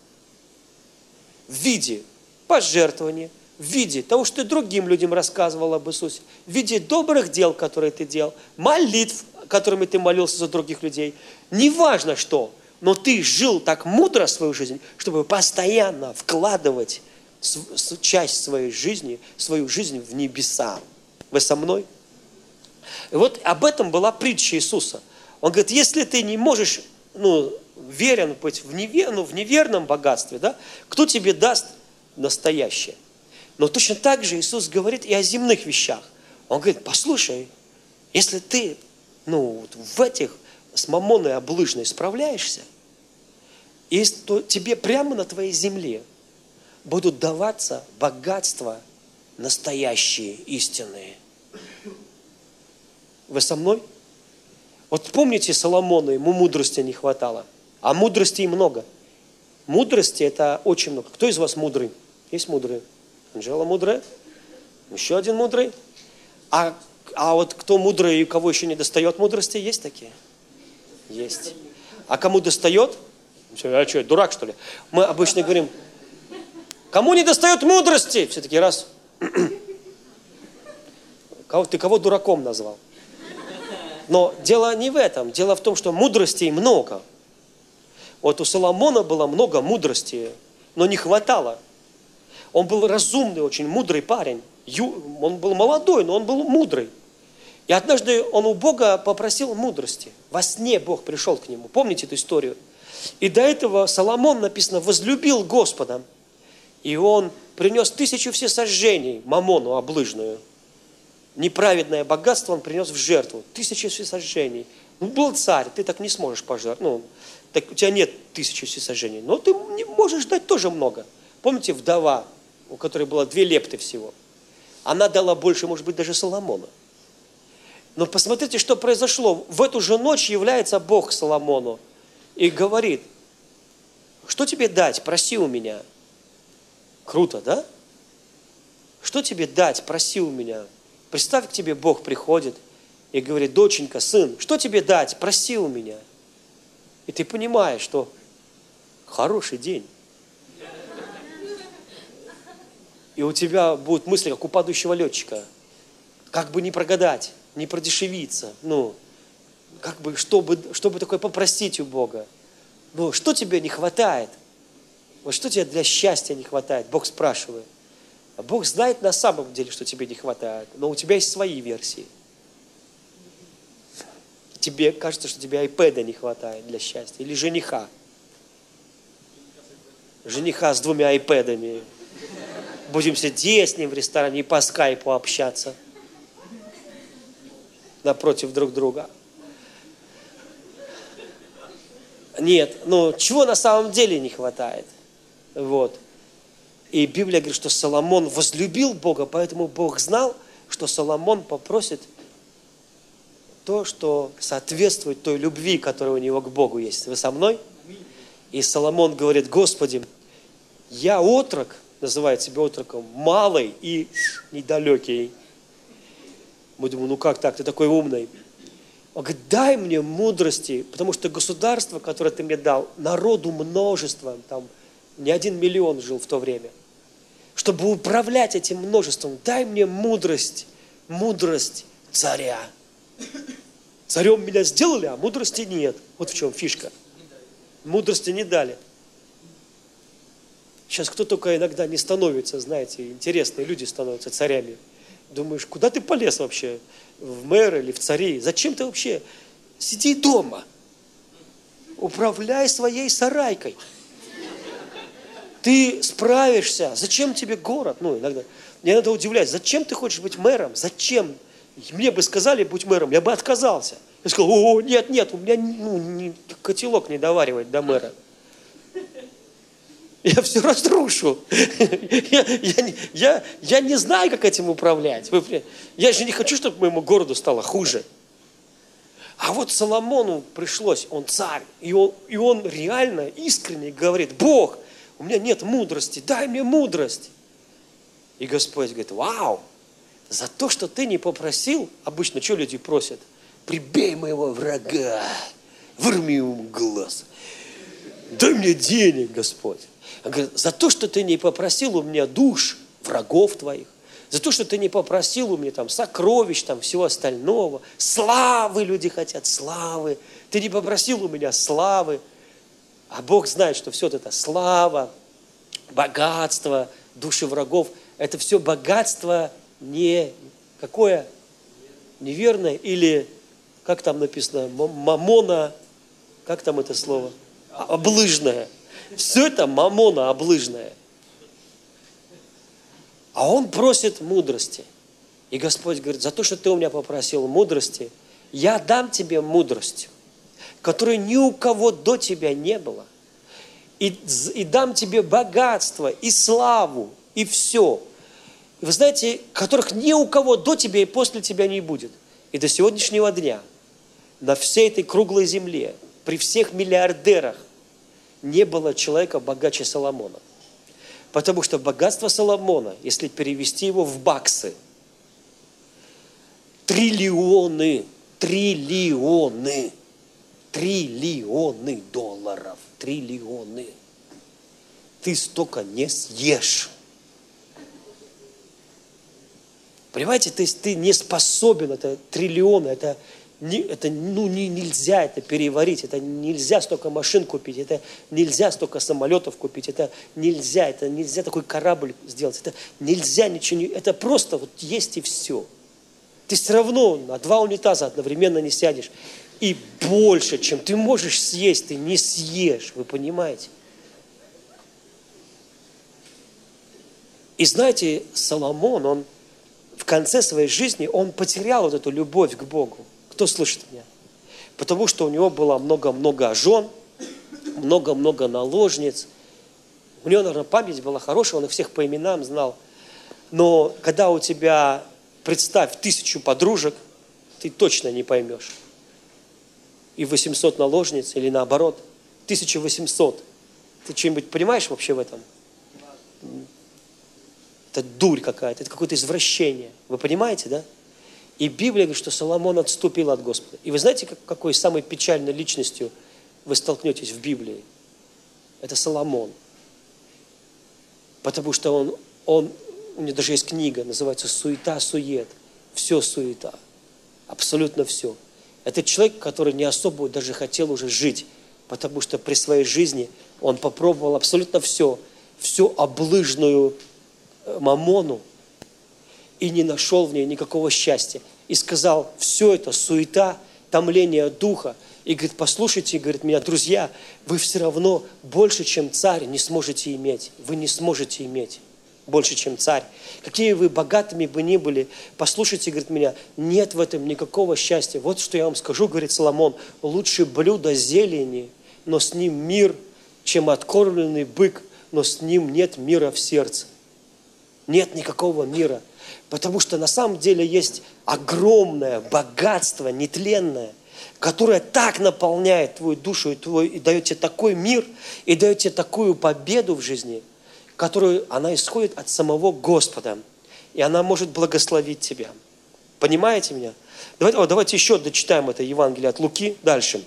В виде пожертвования, в виде того, что ты другим людям рассказывал об Иисусе, в виде добрых дел, которые ты делал, молитв, которыми ты молился за других людей. Неважно что, но ты жил так мудро свою жизнь, чтобы постоянно вкладывать часть своей жизни, свою жизнь в небеса. Вы со мной? И вот об этом была притча Иисуса. Он говорит, если ты не можешь, верен быть в неверном богатстве, да, кто тебе даст настоящее? Но точно так же Иисус говорит и о земных вещах. Он говорит, послушай, если ты в этих с мамоной облыжной справляешься, то тебе прямо на твоей земле будут даваться богатства настоящие, истинные. Вы со мной? Вот помните Соломона, ему мудрости не хватало. А мудрости и много. Мудрости это очень много. Кто из вас мудрый? Есть мудрые? Анжела мудрая? Еще один мудрый? А вот кто мудрый и у кого еще не достает мудрости, есть такие? Есть. А кому достает? А что, дурак что ли? Мы обычно говорим, кому не достает мудрости? Все таки раз. Ты кого дураком назвал? Но дело не в этом. Дело в том, что мудростей много. Вот у Соломона было много мудрости, но не хватало. Он был разумный, очень мудрый парень. Он был молодой, но он был мудрый. И однажды он у Бога попросил мудрости. Во сне Бог пришел к нему. Помните эту историю? И до этого Соломон, написано, возлюбил Господа. И он принес 1000 всесожжений, мамону облыжную. Неправедное богатство он принес в жертву. 1000 всесожжений. Был царь, ты так не сможешь пожертвовать. Так у тебя нет 1000 всесожжений. Но ты не можешь дать тоже много. Помните, вдова, у которой было 2 лепты всего? Она дала больше, может быть, даже Соломона. Но посмотрите, что произошло. В эту же ночь является Бог к Соломону и говорит, что тебе дать, проси у меня. Круто, да? Что тебе дать, проси у меня. Представь, к тебе Бог приходит и говорит, доченька, сын, что тебе дать, проси у меня. И ты понимаешь, что хороший день. И у тебя будут мысли, как у падающего летчика. Как бы не прогадать, не продешевиться. Чтобы такое попросить у Бога. Что тебе не хватает? Вот что тебе для счастья не хватает? Бог спрашивает. А Бог знает на самом деле, что тебе не хватает. Но у тебя есть свои версии. Тебе кажется, что тебе айпэда не хватает для счастья. Или жениха. Жениха с 2 айпэдами. Будем сидеть с ним в ресторане и по скайпу общаться. Напротив друг друга. Нет, чего на самом деле не хватает? Вот. И Библия говорит, что Соломон возлюбил Бога, поэтому Бог знал, что Соломон попросит то, что соответствует той любви, которая у него к Богу есть. Вы со мной? И Соломон говорит, Господи, я отрок, называет себя отроком, малый и недалекий. Мы думаем, как так, ты такой умный. Он говорит, дай мне мудрости, потому что государство, которое ты мне дал, народу множеством, там не 1 миллион жил в то время. Чтобы управлять этим множеством, дай мне мудрость царя. Царем меня сделали, а мудрости нет. Вот в чем фишка. Мудрости не дали. Сейчас кто только иногда не становится, знаете, интересные люди становятся царями. Думаешь, куда ты полез вообще? В мэры или в цари? Зачем ты вообще? Сиди дома. Управляй своей сарайкой. Ты справишься. Зачем тебе город? Иногда. Мне надо удивлять. Зачем ты хочешь быть мэром? Зачем? Мне бы сказали, будь мэром, я бы отказался. Я сказал, нет, у меня котелок не доваривает до мэра. Я все разрушу. Я не знаю, как этим управлять. Я же не хочу, чтобы моему городу стало хуже. А вот Соломону пришлось, он царь, и он реально искренне говорит, Бог, у меня нет мудрости, дай мне мудрость. И Господь говорит, вау, за то, что ты не попросил, обычно что люди просят? Прибей моего врага, вырми ему глаз, дай мне денег, Господь. Он говорит, за то, что ты не попросил у меня душ врагов твоих, за то, что ты не попросил у меня там сокровищ, там всего остального, славы люди хотят, славы. Ты не попросил у меня славы, а Бог знает, что все это слава, богатство, души врагов, это все богатство не какое? Неверное или, как там написано, мамона, как там это слово? Облыжное. Все это мамона облыжное. А он просит мудрости. И Господь говорит, за то, что ты у меня попросил мудрости, я дам тебе мудрость, которой ни у кого до тебя не было. И дам тебе богатство, и славу, и все. И вы знаете, которых ни у кого до тебя и после тебя не будет. И до сегодняшнего дня на всей этой круглой земле, при всех миллиардерах, не было человека богаче Соломона. Потому что богатство Соломона, если перевести его в баксы, триллионы долларов, триллионы. Ты столько не съешь. Понимаете, то есть ты не способен, это триллионы, это нельзя это переварить, это нельзя столько машин купить, это нельзя столько самолетов купить, это нельзя такой корабль сделать, это нельзя ничего, это просто вот есть и все. Ты все равно на 2 унитаза одновременно не сядешь. И больше, чем ты можешь съесть, ты не съешь, вы понимаете? И знаете, Соломон, он в конце своей жизни, он потерял вот эту любовь к Богу. Кто слышит меня? Потому что у него было много-много жен, много-много наложниц. У него, наверное, память была хорошая, он их всех по именам знал. Но когда у тебя, представь, 1000 подружек, ты точно не поймешь. И 800 наложниц, или наоборот, 1800. Ты что-нибудь понимаешь вообще в этом? Это дурь какая-то, это какое-то извращение. Вы понимаете, да? И Библия говорит, что Соломон отступил от Господа. И вы знаете, какой самой печальной личностью вы столкнетесь в Библии? Это Соломон. Потому что у него даже есть книга, называется «Суета-сует». Все суета. Абсолютно все. Это человек, который не особо даже хотел уже жить, потому что при своей жизни он попробовал абсолютно все, всю облыжную мамону, и не нашел в ней никакого счастья. И сказал, все это суета, томление духа. И говорит, послушайте, говорит, меня, друзья, вы все равно больше, чем царь, не сможете иметь. Вы не сможете иметь больше, чем царь. Какие вы богатыми бы ни были, послушайте, говорит, меня, нет в этом никакого счастья. Вот что я вам скажу, говорит Соломон, лучше блюдо зелени, но с ним мир, чем откормленный бык, но с ним нет мира в сердце. Нет никакого мира. Потому что на самом деле есть огромное богатство нетленное, которое так наполняет твою душу и дает тебе такой мир, и дает тебе такую победу в жизни, которую она исходит от самого Господа. И она может благословить тебя. Понимаете меня? Давайте еще дочитаем это Евангелие от Луки дальше.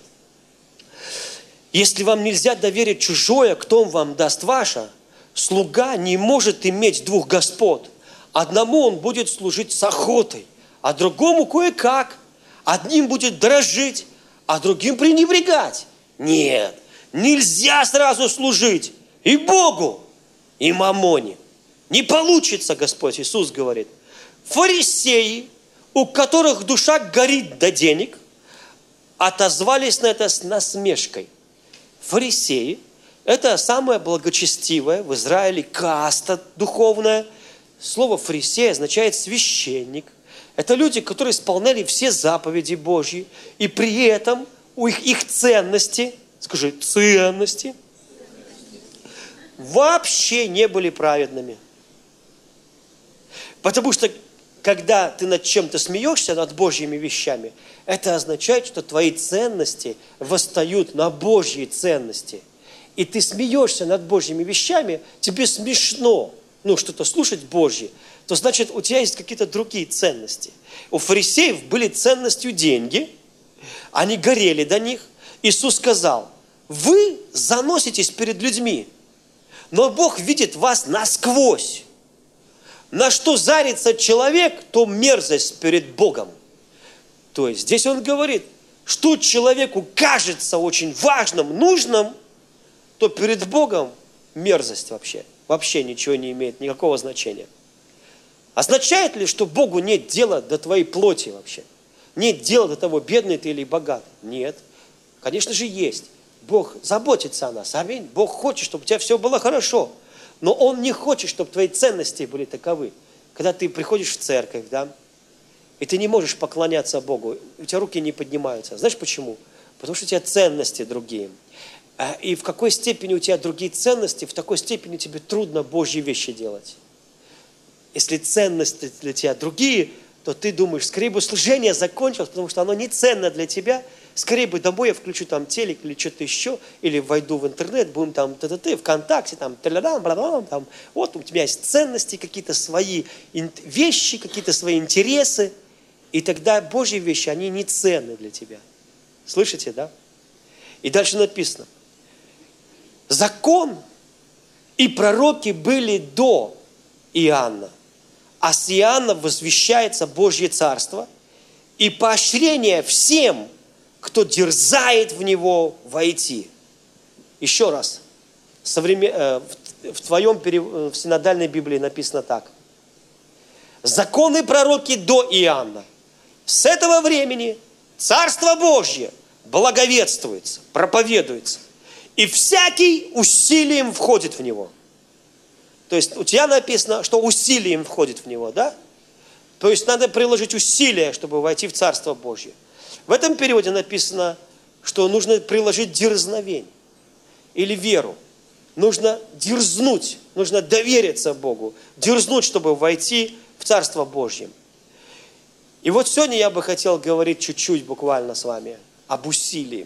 Если вам нельзя доверить чужое, кто вам даст ваше? Слуга не может иметь 2 господ. Одному он будет служить с охотой, а другому кое-как. Одним будет дорожить, а другим пренебрегать. Нет, нельзя сразу служить и Богу, и мамоне. Не получится, Господь Иисус говорит. Фарисеи, у которых душа горит до денег, отозвались на это с насмешкой. Фарисеи – это самая благочестивая в Израиле каста духовная. Слово «фарисей» означает «священник». Это люди, которые исполняли все заповеди Божьи, и при этом у их ценности, скажи, ценности, вообще не были праведными. Потому что, когда ты над чем-то смеешься, над Божьими вещами, это означает, что твои ценности восстают на Божьи ценности. И ты смеешься над Божьими вещами, тебе смешно. что-то слушать Божье, то значит у тебя есть какие-то другие ценности. У фарисеев были ценностью деньги, они горели до них. Иисус сказал: вы заноситесь перед людьми, но Бог видит вас насквозь. На что зарится человек, то мерзость перед Богом. То есть здесь он говорит, что человеку кажется очень важным, нужным, то перед Богом мерзость вообще. Вообще ничего не имеет, никакого значения. Означает ли, что Богу нет дела до твоей плоти вообще? Нет дела до того, бедный ты или богатый? Нет. Конечно же есть. Бог заботится о нас. Аминь. Бог хочет, чтобы у тебя все было хорошо. Но Он не хочет, чтобы твои ценности были таковы. Когда ты приходишь в церковь, да, и ты не можешь поклоняться Богу, у тебя руки не поднимаются. Знаешь почему? Потому что у тебя ценности другие. И в какой степени у тебя другие ценности, в такой степени тебе трудно Божьи вещи делать. Если ценности для тебя другие, то ты думаешь, скорее бы служение закончилось, потому что оно не ценно для тебя. Скорее бы домой я включу там телек или что-то еще, или войду в интернет, будем там ВКонтакте, там, там, вот у тебя есть ценности, какие-то свои вещи, какие-то свои интересы, и тогда Божьи вещи, они не ценны для тебя. Слышите, да? И дальше написано: закон и пророки были до Иоанна, а с Иоанна возвещается Божье Царство и поощрение всем, кто дерзает в него войти. Еще раз. В твоем в синодальной Библии написано так. Законы и пророки до Иоанна. С этого времени Царство Божье благовествуется, проповедуется. И всякий усилием входит в него. То есть у тебя написано, что усилием входит в него, да? То есть надо приложить усилия, чтобы войти в Царство Божье. В этом переводе написано, что нужно приложить дерзновение или веру. Нужно дерзнуть, нужно довериться Богу, дерзнуть, чтобы войти в Царство Божье. И вот сегодня я бы хотел говорить чуть-чуть буквально с вами об усилии.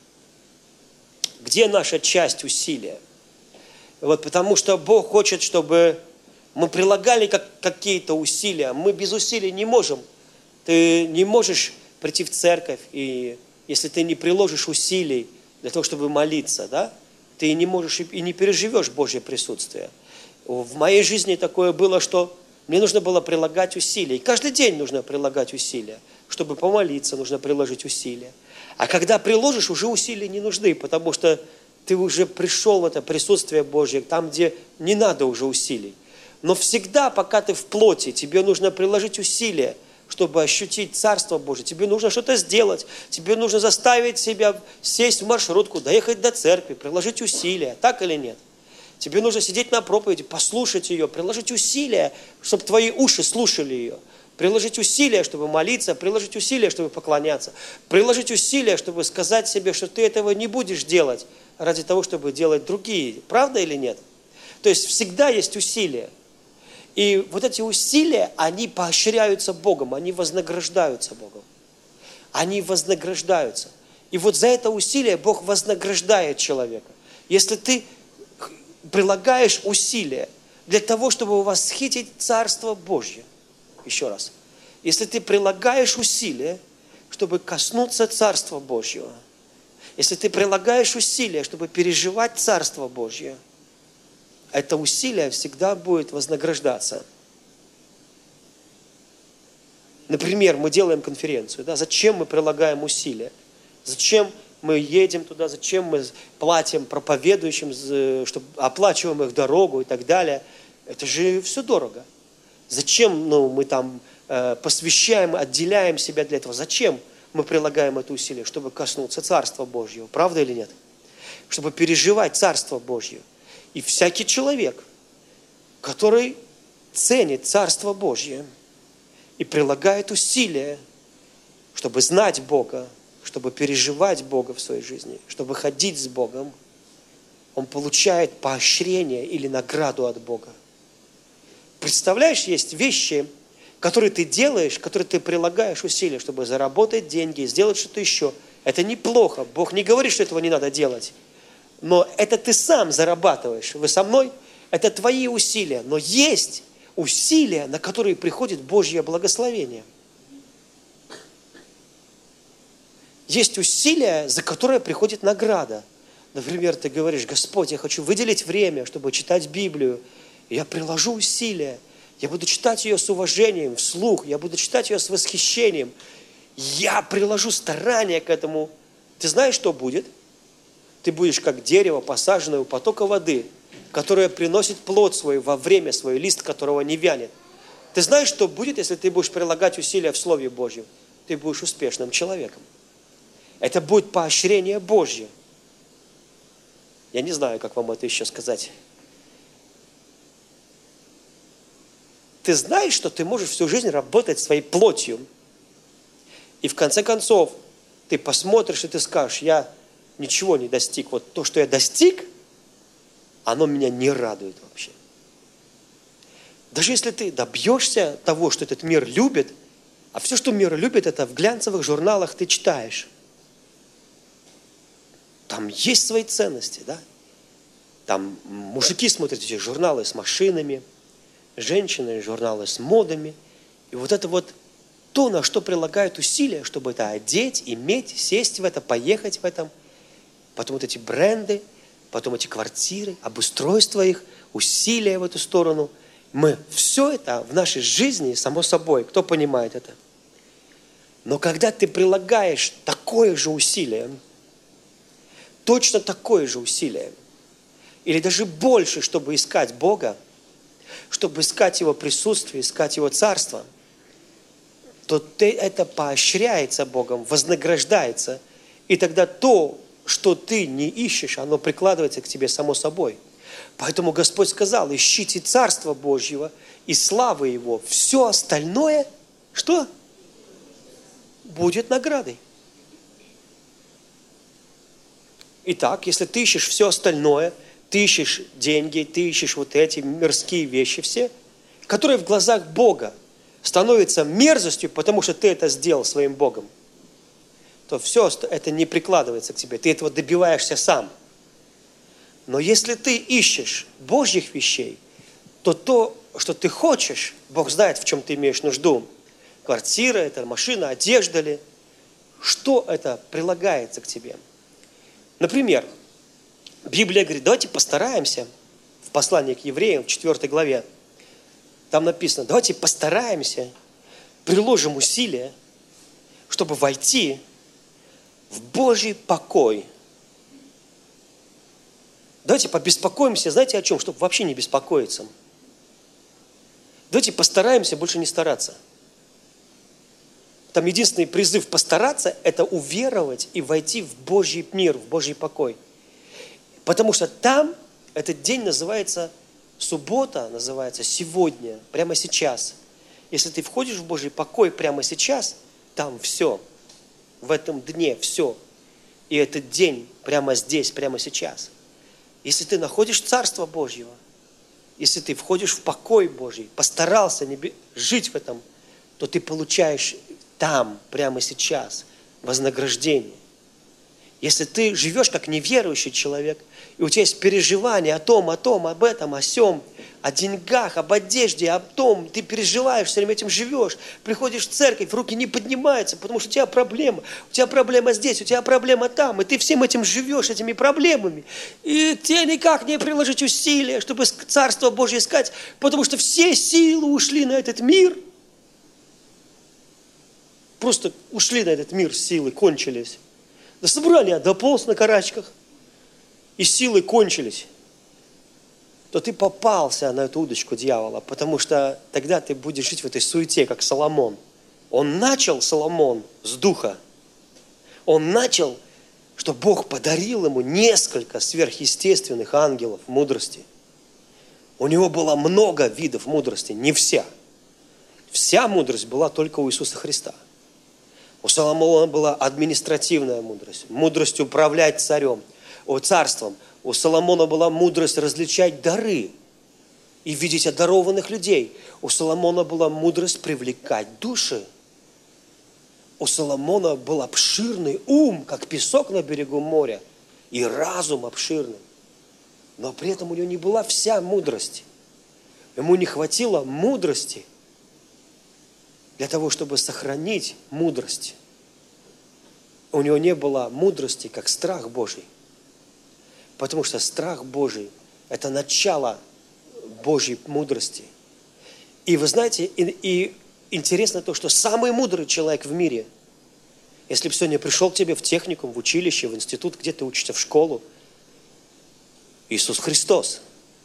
Где наша часть усилия? Вот потому что Бог хочет, чтобы мы прилагали какие-то усилия. Мы без усилий не можем. Ты не можешь прийти в церковь, и если ты не приложишь усилий для того, чтобы молиться, да, ты не можешь и не переживешь Божье присутствие. В моей жизни такое было, что мне нужно было прилагать усилия. И каждый день нужно прилагать усилия. Чтобы помолиться, нужно приложить усилия. А когда приложишь, уже усилия не нужны, потому что ты уже пришел в это присутствие Божье, там, где не надо уже усилий. Но всегда, пока ты в плоти, тебе нужно приложить усилия, чтобы ощутить Царство Божие. Тебе нужно что-то сделать. Тебе нужно заставить себя сесть в маршрутку, доехать до церкви, приложить усилия. Так или нет? Тебе нужно сидеть на проповеди, послушать ее, приложить усилия, чтобы твои уши слушали ее. Приложить усилия, чтобы молиться, приложить усилия, чтобы поклоняться. Приложить усилия, чтобы сказать себе, что ты этого не будешь делать ради того, чтобы делать другие. Правда или нет? То есть всегда есть усилия. И вот эти усилия, они поощряются Богом, они вознаграждаются Богом. Они вознаграждаются. И вот за это усилие Бог вознаграждает человека. Если ты прилагаешь усилия для того, чтобы восхитить Царство Божье. Еще раз. Если ты прилагаешь усилия, чтобы коснуться Царства Божьего, если ты прилагаешь усилия, чтобы переживать Царство Божье, это усилие всегда будет вознаграждаться. Например, мы делаем конференцию. Да? Зачем мы прилагаем усилия? Зачем мы едем туда? Зачем мы платим проповедующим, чтобы оплачиваем их дорогу и так далее? Это же все дорого. Зачем мы там посвящаем, отделяем себя для этого? Зачем мы прилагаем это усилие? Чтобы коснуться Царства Божьего. Правда или нет? Чтобы переживать Царство Божье. И всякий человек, который ценит Царство Божье и прилагает усилия, чтобы знать Бога, чтобы переживать Бога в своей жизни, чтобы ходить с Богом, он получает поощрение или награду от Бога. Представляешь, есть вещи, которые ты делаешь, которые ты прилагаешь усилия, чтобы заработать деньги, сделать что-то еще. Это неплохо. Бог не говорит, что этого не надо делать. Но это ты сам зарабатываешь. Вы со мной? Это твои усилия. Но есть усилия, на которые приходит Божье благословение. Есть усилия, за которые приходит награда. Например, ты говоришь: Господь, я хочу выделить время, чтобы читать Библию. Я приложу усилия. Я буду читать ее с уважением, вслух. Я буду читать ее с восхищением. Я приложу старания к этому. Ты знаешь, что будет? Ты будешь как дерево, посаженное у потока воды, которое приносит плод свой во время свой, лист которого не вянет. Ты знаешь, что будет, если ты будешь прилагать усилия в Слове Божьем? Ты будешь успешным человеком. Это будет поощрение Божье. Я не знаю, как вам это еще сказать. Ты знаешь, что ты можешь всю жизнь работать своей плотью. И в конце концов, ты посмотришь и ты скажешь: я ничего не достиг. Вот то, что я достиг, оно меня не радует вообще. Даже если ты добьешься того, что этот мир любит, а все, что мир любит, это в глянцевых журналах ты читаешь. Там есть свои ценности, да? Там мужики смотрят эти журналы с машинами, женщины журналы с модами. И вот это вот то, на что прилагают усилия, чтобы это одеть, иметь, сесть в это, поехать в этом. Потом вот эти бренды, потом эти квартиры, обустройство их, усилия в эту сторону. Все это в нашей жизни, само собой, кто понимает это? Но когда ты прилагаешь такое же усилие, точно такое же усилие, или даже больше, чтобы искать Бога, чтобы искать Его присутствие, искать Его Царство, то это поощряется Богом, вознаграждается, и тогда то, что ты не ищешь, оно прикладывается к тебе само собой. Поэтому Господь сказал: ищите Царство Божьего и славы Его. Все остальное, что? Будет наградой. Итак, если ты ищешь все остальное, ты ищешь деньги, ты ищешь вот эти мирские вещи все, которые в глазах Бога становятся мерзостью, потому что ты это сделал своим Богом, то все это не прикладывается к тебе, ты этого добиваешься сам. Но если ты ищешь Божьих вещей, то, что ты хочешь, Бог знает, в чем ты имеешь нужду. Квартира, это машина, одежда ли, что это прилагается к тебе. Например, Библия говорит: давайте постараемся, в послании к евреям, в 4 главе, там написано: давайте постараемся, приложим усилия, чтобы войти в Божий покой. Давайте побеспокоимся, знаете о чем? Чтобы вообще не беспокоиться. Давайте постараемся больше не стараться. Там единственный призыв постараться – это уверовать и войти в Божий мир, в Божий покой. Потому что там этот день называется суббота, называется сегодня, прямо сейчас. Если ты входишь в Божий покой прямо сейчас, там все. В этом дне все. И этот день прямо здесь, прямо сейчас. Если ты находишь Царство Божьего, если ты входишь в покой Божий, постарался жить в этом, то ты получаешь там, прямо сейчас, вознаграждение. Если ты живешь как неверующий человек, и у тебя есть переживания о том, об этом, о сём, о деньгах, об одежде, о том, ты переживаешь, все время этим живешь, приходишь в церковь, руки не поднимаются, потому что у тебя проблема здесь, у тебя проблема там, и ты всем этим живешь, этими проблемами, и тебе никак не приложить усилия, чтобы Царство Божье искать, потому что все силы ушли на этот мир. Просто ушли на этот мир силы, кончились. До собрания дополз на карачках, и силы кончились. То ты попался на эту удочку дьявола, потому что тогда ты будешь жить в этой суете, как Соломон. Он начал, Соломон, с духа. Он начал, что Бог подарил ему несколько сверхъестественных ангелов мудрости. У него было много видов мудрости, не вся. Вся мудрость была только у Иисуса Христа. У Соломона была административная мудрость, мудрость управлять царством. У Соломона была мудрость различать дары и видеть одарованных людей. У Соломона была мудрость привлекать души. У Соломона был обширный ум, как песок на берегу моря, и разум обширный. Но при этом у него не была вся мудрость. Ему не хватило мудрости для того, чтобы сохранить мудрость. У него не было мудрости, как страх Божий. Потому что страх Божий – это начало Божьей мудрости. И вы знаете, и интересно то, что самый мудрый человек в мире, если бы сегодня пришел к тебе в техникум, в училище, в институт, где ты учишься, в школу, Иисус Христос.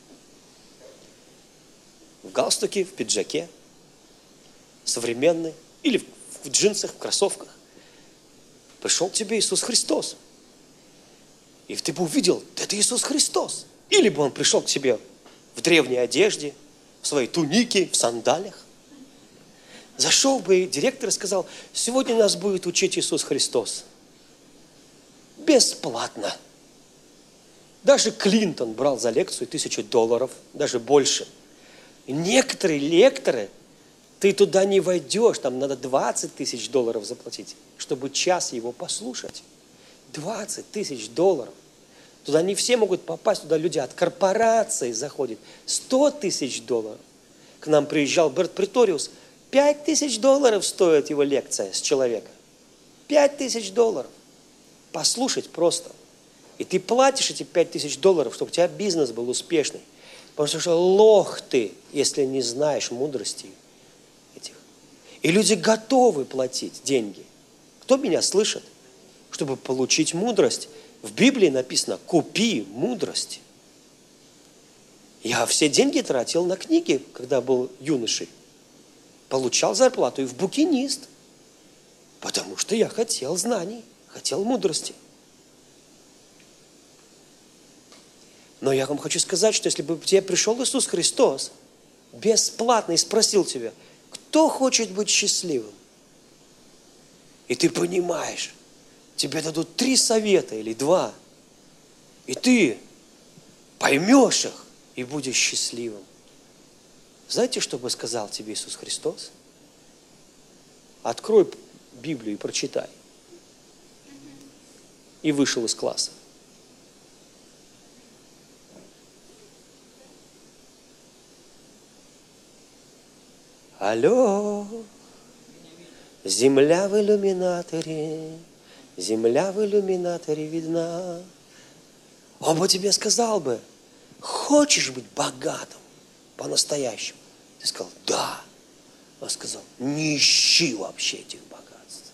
В галстуке, в пиджаке, современный, или в джинсах, в кроссовках. Пришел к тебе Иисус Христос. И ты бы увидел, это Иисус Христос. Или бы Он пришел к тебе в древней одежде, в своей тунике, в сандалях. Зашел бы директор и сказал, сегодня нас будет учить Иисус Христос. Бесплатно. Даже Клинтон брал за лекцию $1000, даже больше. И некоторые лекторы, ты туда не войдешь, там надо $20 000 заплатить, чтобы час его послушать. $20 000. Туда не все могут попасть, туда люди от корпораций заходят. $100 000. К нам приезжал Берт Преториус, $5000 стоит его лекция с человека. $5000. Послушать просто. И ты платишь эти $5000, чтобы у тебя бизнес был успешный. Потому что лох ты, если не знаешь мудрости этих. И люди готовы платить деньги. Кто меня слышит? Чтобы получить мудрость. В Библии написано, купи мудрость. Я все деньги тратил на книги, когда был юношей. Получал зарплату и в букинист. Потому что я хотел знаний, хотел мудрости. Но я вам хочу сказать, что если бы к тебе пришел Иисус Христос бесплатно и спросил тебя, кто хочет быть счастливым? И ты понимаешь, тебе дадут 3 совета или 2, и ты поймешь их и будешь счастливым. Знаете, что бы сказал тебе Иисус Христос? Открой Библию и прочитай. И вышел из класса. Алло, земля в иллюминаторе видна. Он бы тебе сказал бы, хочешь быть богатым по-настоящему? Ты сказал, да. Он сказал, не ищи вообще этих богатств.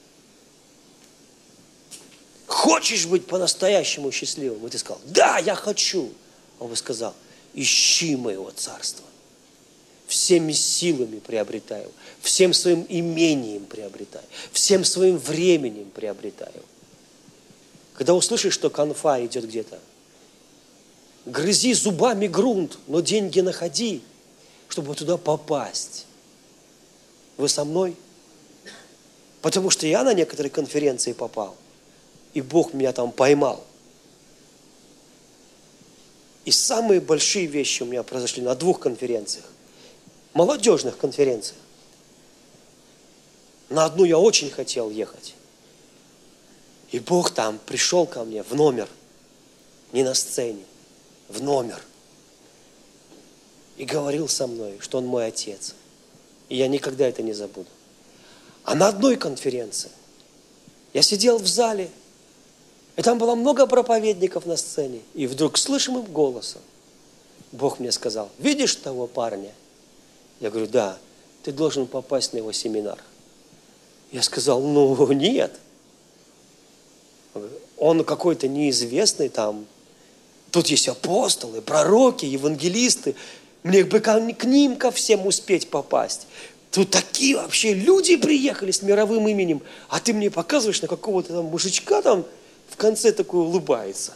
Хочешь быть по-настоящему счастливым? И ты сказал, да, я хочу. Он бы сказал, ищи моего царства. Всеми силами приобретаю, всем своим имением приобретаю, всем своим временем приобретаю. Когда услышишь, что конфа идет где-то, грызи зубами грунт, но деньги находи, чтобы туда попасть. Вы со мной? Потому что я на некоторые конференции попал, и Бог меня там поймал. И самые большие вещи у меня произошли на 2 конференциях. Молодежных конференциях. На одну я очень хотел ехать. И Бог там пришел ко мне в номер, не на сцене, в номер. И говорил со мной, что Он мой Отец. И я никогда это не забуду. А на одной конференции я сидел в зале, и там было много проповедников на сцене. И вдруг слышимым голосом Бог мне сказал, видишь того парня? Я говорю, да, ты должен попасть на его семинар. Я сказал, ну нет. Он какой-то неизвестный там. Тут есть апостолы, пророки, евангелисты. Мне бы к ним ко всем успеть попасть. Тут такие вообще люди приехали с мировым именем, а ты мне показываешь на какого-то там мужичка там в конце такой улыбается.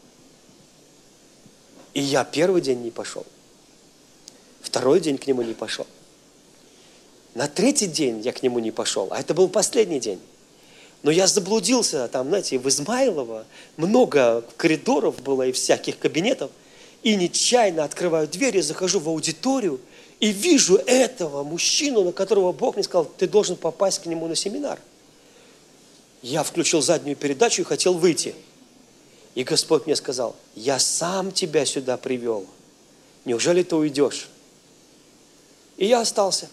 И я первый день не пошел. 2-й день к нему не пошел. На 3-й день я к нему не пошел, а это был последний день. Но я заблудился там, знаете, в Измайлово, много коридоров было и всяких кабинетов, и нечаянно открываю дверь, и захожу в аудиторию, и вижу этого мужчину, на которого Бог мне сказал, ты должен попасть к нему на семинар. Я включил заднюю передачу и хотел выйти. И Господь мне сказал: я сам тебя сюда привел. Неужели ты уйдешь? И я остался.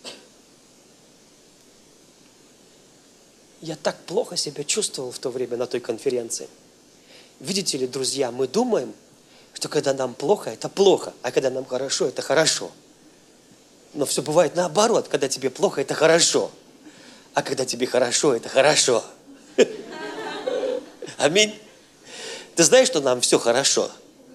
Я так плохо себя чувствовал в то время на той конференции. Видите ли, друзья, мы думаем, что когда нам плохо, это плохо, а когда нам хорошо, это хорошо. Но все бывает наоборот. Когда тебе плохо, это хорошо. А когда тебе хорошо, это хорошо. Аминь. Ты знаешь, что нам все хорошо?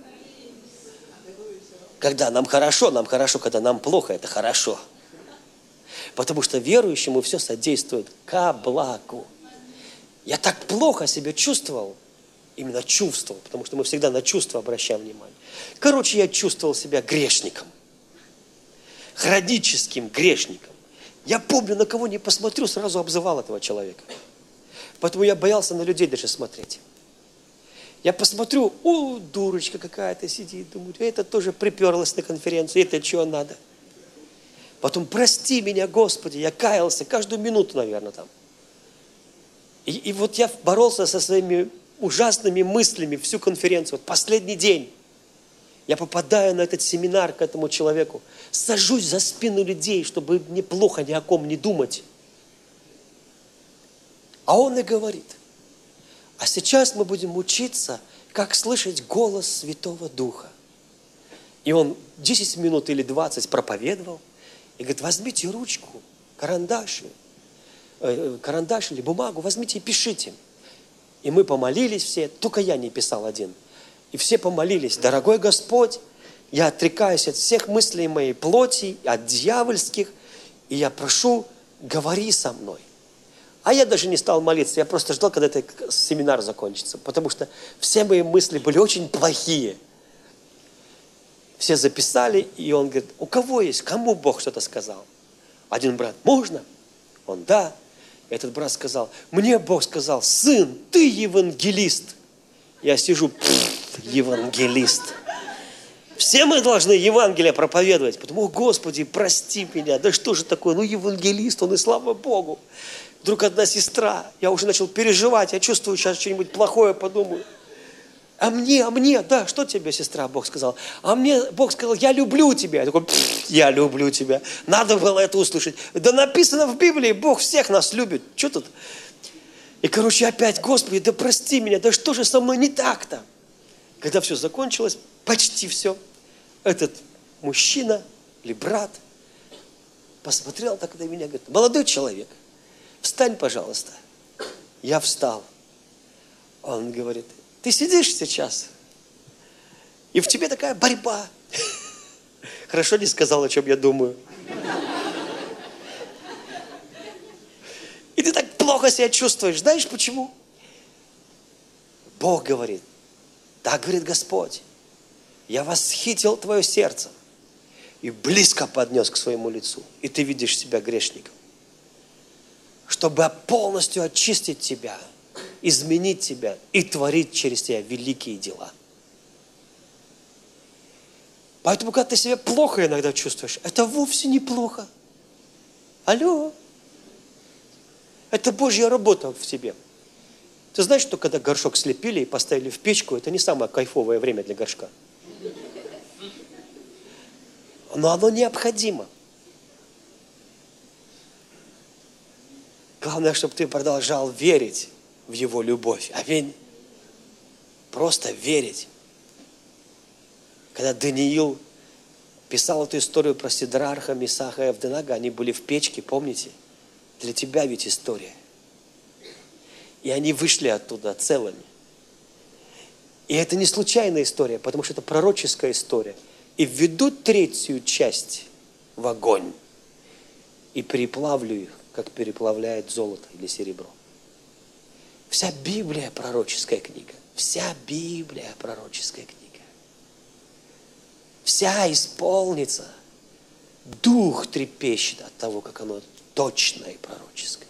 Когда нам хорошо, когда нам плохо, это хорошо. Потому что верующему все содействует ко благу. Я так плохо себя чувствовал, именно чувствовал, потому что мы всегда на чувства обращаем внимание. Короче, я чувствовал себя грешником. Хроническим грешником. Я помню, на кого не посмотрю, сразу обзывал этого человека. Поэтому я боялся на людей даже смотреть. Я посмотрю, дурочка какая-то сидит, думаю, это тоже приперлась на конференцию, это чего надо? Потом, прости меня, Господи, я каялся каждую минуту, наверное, там. И вот я боролся со своими ужасными мыслями всю конференцию. Вот последний день я попадаю на этот семинар к этому человеку, сажусь за спину людей, чтобы мне плохо ни о ком не думать. А он и говорит: а сейчас мы будем учиться, как слышать голос Святого Духа. И он 10 минут или 20 проповедовал. И говорит: возьмите ручку, карандаш или бумагу, возьмите и пишите. И мы помолились все, только я не писал один. И все помолились: дорогой Господь, я отрекаюсь от всех мыслей моей плоти, от дьявольских, и я прошу, говори со мной. А я даже не стал молиться, я просто ждал, когда этот семинар закончится, потому что все мои мысли были очень плохие. Все записали, и он говорит: у кого есть, кому Бог что-то сказал? Один брат: можно? Он: да. Этот брат сказал: мне Бог сказал: сын, ты евангелист. Я сижу: евангелист. Все мы должны Евангелие проповедовать. Потому: о, Господи, прости меня, да что же такое, евангелист, он, и слава Богу. Вдруг одна сестра, я уже начал переживать, я чувствую, сейчас что-нибудь плохое подумаю. А мне, да, что тебе, сестра, Бог сказал? А мне Бог сказал: я люблю тебя. Я такой: я люблю тебя. Надо было это услышать. Да написано в Библии, Бог всех нас любит. Что тут? И, опять: Господи, да прости меня, да что же со мной не так-то? Когда все закончилось, почти все, этот мужчина или брат посмотрел так на меня, говорит: молодой человек, встань, пожалуйста. Я встал. Он говорит: ты сидишь сейчас, и в тебе такая борьба. Хорошо не сказал, о чем я думаю. И ты так плохо себя чувствуешь. Знаешь почему? Бог говорит: так говорит Господь, я восхитил твое сердце и близко поднес к своему лицу, и ты видишь себя грешником, чтобы полностью очистить тебя, изменить тебя и творить через тебя великие дела. Поэтому, когда ты себя плохо иногда чувствуешь, это вовсе не плохо. Алло. Это Божья работа в тебе. Ты знаешь, что когда горшок слепили и поставили в печку, это не самое кайфовое время для горшка. Но оно необходимо. Главное, чтобы ты продолжал верить в Его любовь. Аминь. Просто верить. Когда Даниил писал эту историю про Сидрарха, Месаха и Авденага, они были в печке, помните? Для тебя ведь история. И они вышли оттуда целыми. И это не случайная история, потому что это пророческая история. И введут третью часть в огонь и переплавлю их, как переплавляет золото или серебро. Вся Библия пророческая книга. Вся Библия пророческая книга. Вся исполнится. Дух трепещет от того, как оно точное и пророческое.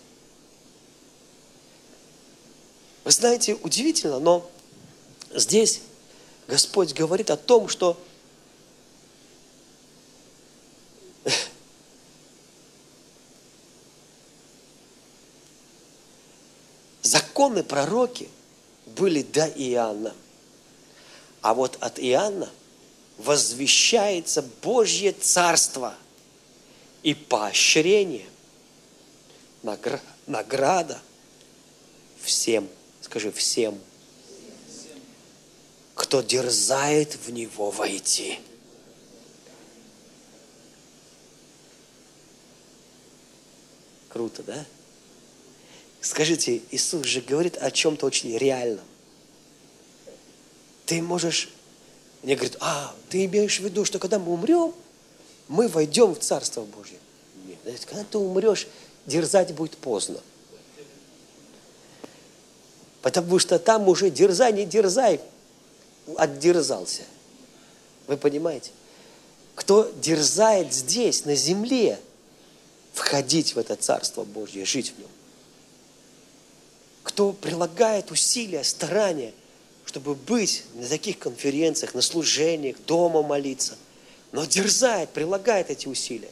Вы знаете, удивительно, но здесь Господь говорит о том, что законы пророки были до Иоанна. А вот от Иоанна возвещается Божье Царство и поощрение, награда всем, скажи, всем, кто дерзает в него войти. Круто, да? Скажите, Иисус же говорит о чем-то очень реальном. Ты можешь... Мне говорят, ты имеешь в виду, что когда мы умрем, мы войдем в Царство Божье? Нет, когда ты умрешь, дерзать будет поздно. Потому что там уже дерзай, не дерзай, отдерзался. Вы понимаете? Кто дерзает здесь, на земле, входить в это Царство Божье, жить в нем. Кто прилагает усилия, старания, чтобы быть на таких конференциях, на служениях, дома молиться, но дерзает, прилагает эти усилия.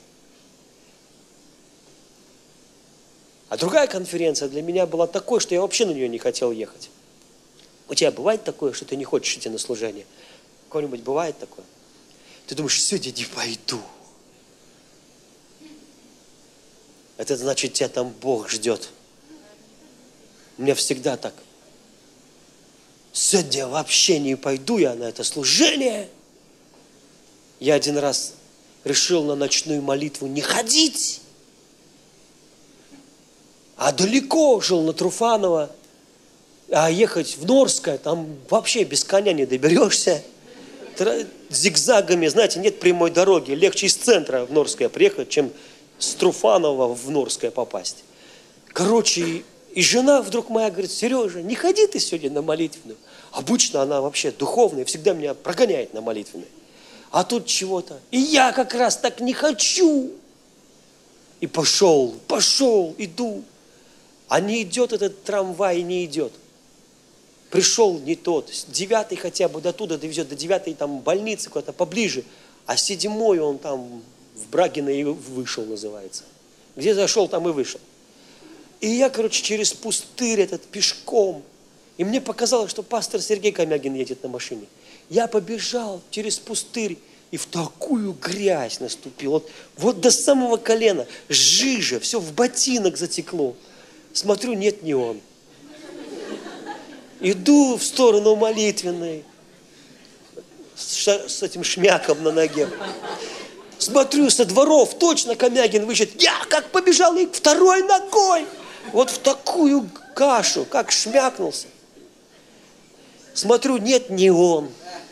А другая конференция для меня была такой, что я вообще на нее не хотел ехать. У тебя бывает такое, что ты не хочешь идти на служение? У кого-нибудь бывает такое? Ты думаешь, сегодня не пойду. Это значит, тебя там Бог ждет. У меня всегда так. Сегодня вообще не пойду я на это служение. Я один раз решил на ночную молитву не ходить. А далеко жил на Труфаново. А ехать в Норское, там вообще без коня не доберешься. Зигзагами, знаете, нет прямой дороги. Легче из центра в Норское приехать, чем с Труфанова в Норское попасть. Короче, и жена вдруг моя говорит, Сережа, не ходи ты сегодня на молитвенную. Обычно она вообще духовная, всегда меня прогоняет на молитвенную. А тут чего-то. И я как раз так не хочу. И пошел, иду. А не идет этот трамвай, не идет. Пришел не тот. 9-й хотя бы до туда довезет, до 9-й там больницы куда-то поближе. А 7-й он там в Брагино и вышел, называется. Где зашел, там и вышел. И я, короче, через пустырь этот пешком. И мне показалось, что пастор Сергей Комягин едет на машине. Я побежал через пустырь и в такую грязь наступил. Вот до самого колена. Жижа, все в ботинок затекло. Смотрю, нет, не он. Иду в сторону молитвенной. С этим шмяком на ноге. Смотрю, со дворов точно Комягин вышед. Я как побежал и второй ногой. Вот в такую кашу, как шмякнулся. Смотрю, нет, не он.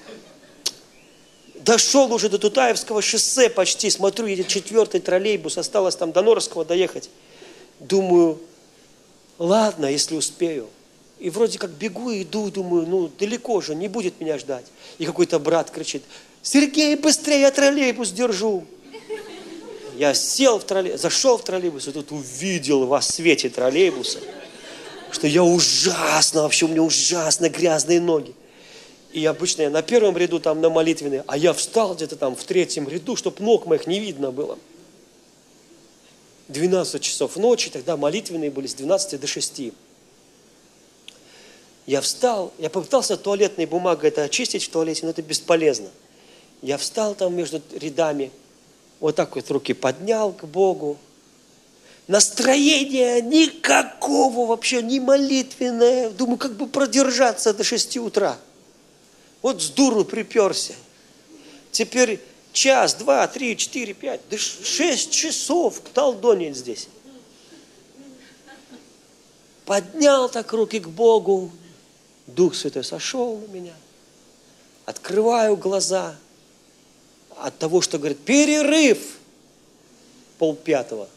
Дошел уже до Тутаевского шоссе почти. Смотрю, едет 4-й троллейбус. Осталось там до Норского доехать. Думаю, ладно, если успею. И вроде как бегу и иду, думаю, далеко же, не будет меня ждать. И какой-то брат кричит, Сергей, быстрее, я троллейбус держу. Я сел в троллейбус, зашел в троллейбус, и тут увидел во свете троллейбуса, что я ужасно, вообще у меня ужасно грязные ноги. И обычно я на первом ряду там на молитвенной, а я встал где-то там в 3-м ряду, чтобы ног моих не видно было. 12 часов ночи, тогда молитвенные были с 12 до 6. Я встал, я попытался туалетной бумагой это очистить в туалете, но это бесполезно. Я встал там между рядами, вот так вот руки поднял к Богу. Настроения никакого вообще, не молитвенное. Думаю, как бы продержаться до 6 утра. Вот с дуру приперся. Теперь час, 2, 3, 4, 5, да 6 часов толдонить здесь. Поднял так руки к Богу. Дух Святой сошел на меня. Открываю глаза. От того, что говорит, перерыв 4:30.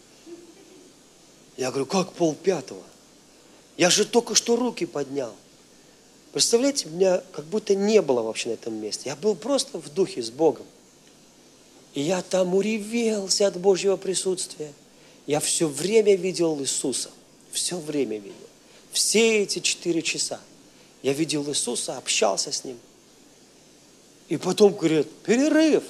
Я говорю, как 4:30? Я же только что руки поднял. Представляете, меня как будто не было вообще на этом месте. Я был просто в духе с Богом. И я там уревелся от Божьего присутствия. Я все время видел Иисуса. Все время видел. Все эти 4 часа. Я видел Иисуса, общался с Ним. И потом говорят, перерыв.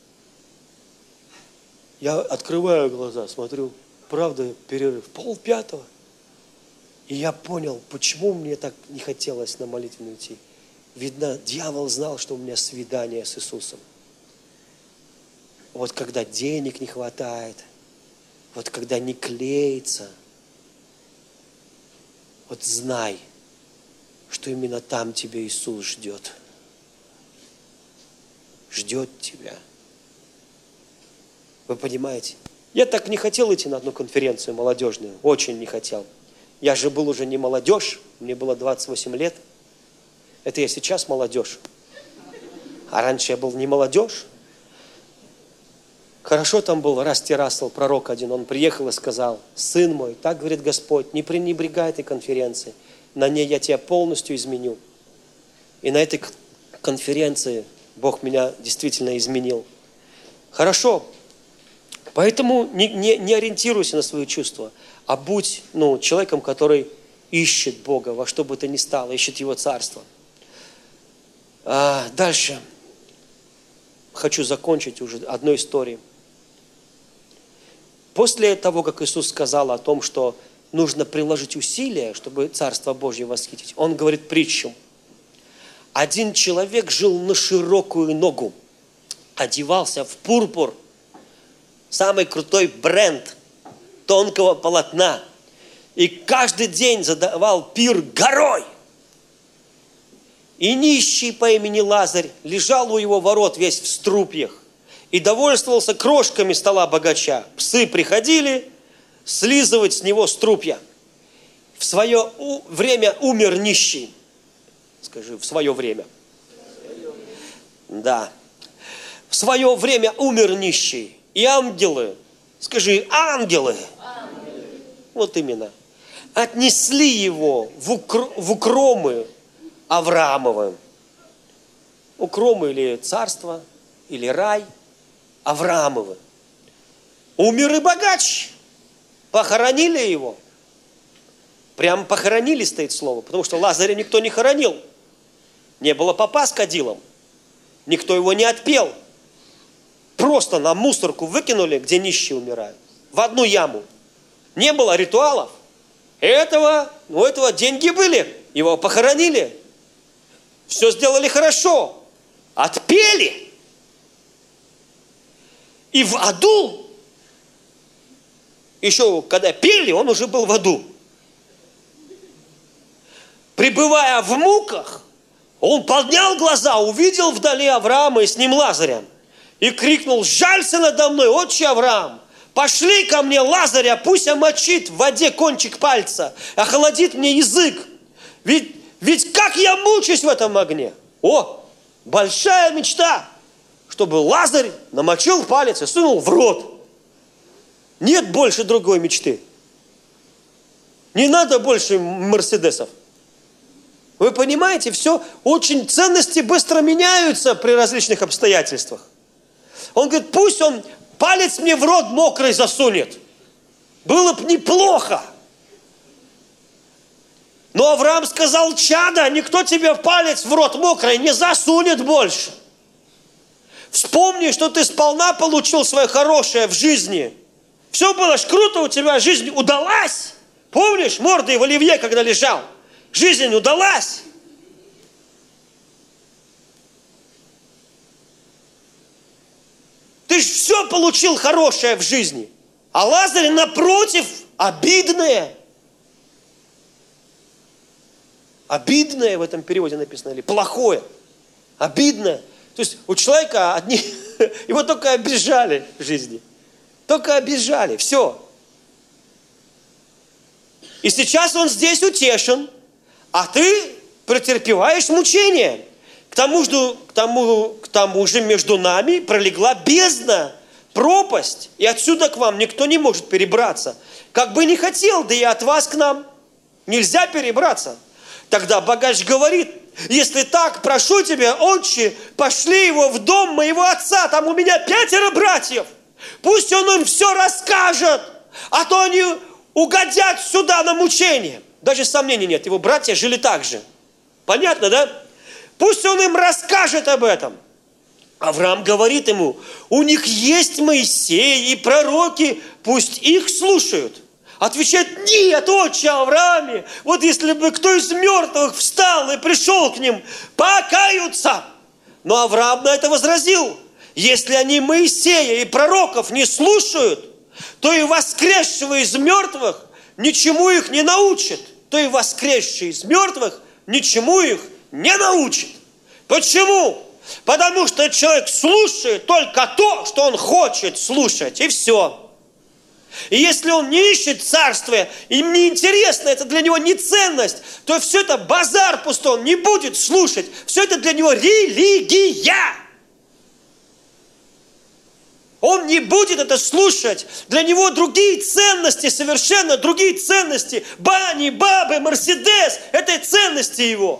Я открываю глаза, смотрю, правда, перерыв. 4:30. И я понял, почему мне так не хотелось на молитвенную идти. Видно, дьявол знал, что у меня свидание с Иисусом. Вот когда денег не хватает, вот когда не клеится, вот знай, что именно там тебя Иисус ждет. Ждет тебя. Вы понимаете? Я так не хотел идти на одну конференцию молодежную. Очень не хотел. Я же был уже не молодежь. Мне было 28 лет. Это я сейчас молодежь. А раньше я был не молодежь. Хорошо там был Расти Рассел, пророк один. Он приехал и сказал: сын мой, так говорит Господь, не пренебрегай этой конференции. На ней я тебя полностью изменю. И на этой конференции Бог меня действительно изменил. Хорошо. Поэтому не ориентируйся на свои чувства, а будь человеком, который ищет Бога во что бы то ни стало, ищет Его Царство. Дальше. Хочу закончить уже одной историей. После того, как Иисус сказал о том, что нужно приложить усилия, чтобы Царство Божье восхитить, Он говорит притчу. Один человек жил на широкую ногу, одевался в пурпур, самый крутой бренд тонкого полотна, и каждый день задавал пир горой. И нищий по имени Лазарь лежал у его ворот весь в струпьях и довольствовался крошками стола богача. Псы приходили слизывать с него струпья. В свое время умер нищий. Скажи, в свое время. Да. В свое время умер нищий. И ангелы, скажи, ангелы. Вот именно. Отнесли его в укромы Авраамовы. Укромы или царство, или рай Авраамовы. Умер и богач. Похоронили его. Прям похоронили, стоит слово. Потому что Лазаря никто не хоронил. Не было попа с кадилом. Никто его не отпел. Просто на мусорку выкинули, где нищие умирают. В одну яму. Не было ритуалов. У этого деньги были. Его похоронили. Все сделали хорошо. Отпели. И в аду, еще когда пели, он уже был в аду. Пребывая в муках, он поднял глаза, увидел вдали Авраама и с ним Лазаря. И крикнул: жалься надо мной, отче Авраам, пошли ко мне Лазаря, пусть омочит в воде кончик пальца, охладит мне язык. Ведь как я мучаюсь в этом огне. О, большая мечта, чтобы Лазарь намочил палец и сунул в рот. Нет больше другой мечты. Не надо больше мерседесов. Вы понимаете, все, очень ценности быстро меняются при различных обстоятельствах. Он говорит: пусть он палец мне в рот мокрый засунет. Было бы неплохо. Но Авраам сказал: чадо, никто тебе палец в рот мокрый не засунет больше. Вспомни, что ты сполна получил свое хорошее в жизни. Все было ж круто у тебя, жизнь удалась. Помнишь, мордой в оливье, когда лежал? Жизнь удалась. Ты же все получил хорошее в жизни. А Лазарь, напротив, обидное. Обидное в этом переводе написано, или плохое. Обидное. То есть у человека одни, его только обижали в жизни. Только обижали. Все. И сейчас он здесь утешен, а ты претерпеваешь мучения. К тому же между нами пролегла бездна, пропасть, и отсюда к вам никто не может перебраться. Как бы не хотел, да и от вас к нам нельзя перебраться. Тогда богач говорит: если так, прошу тебя, отче, пошли его в дом моего отца, там у меня 5 братьев. Пусть он им все расскажет, а то они угодят сюда на мучение. Даже сомнений нет, его братья жили так же. Понятно, да? Пусть он им расскажет об этом. Авраам говорит ему: у них есть Моисей и пророки, пусть их слушают. Отвечает: нет, отче Аврааме, вот если бы кто из мертвых встал и пришел к ним, покаются. Но Авраам на это возразил: если они Моисея и пророков не слушают, то и воскресшего из мертвых ничему их не научит. То и воскресший из мертвых ничему их не научит. Почему? Потому что человек слушает только то, что он хочет слушать, и все. И если он не ищет царствия, им не интересно, это для него не ценность, то все это базар пустой, он не будет слушать. Все это для него религия. Он не будет это слушать. Для него другие ценности, совершенно другие ценности. Бани, бабы, Мерседес – это ценности его.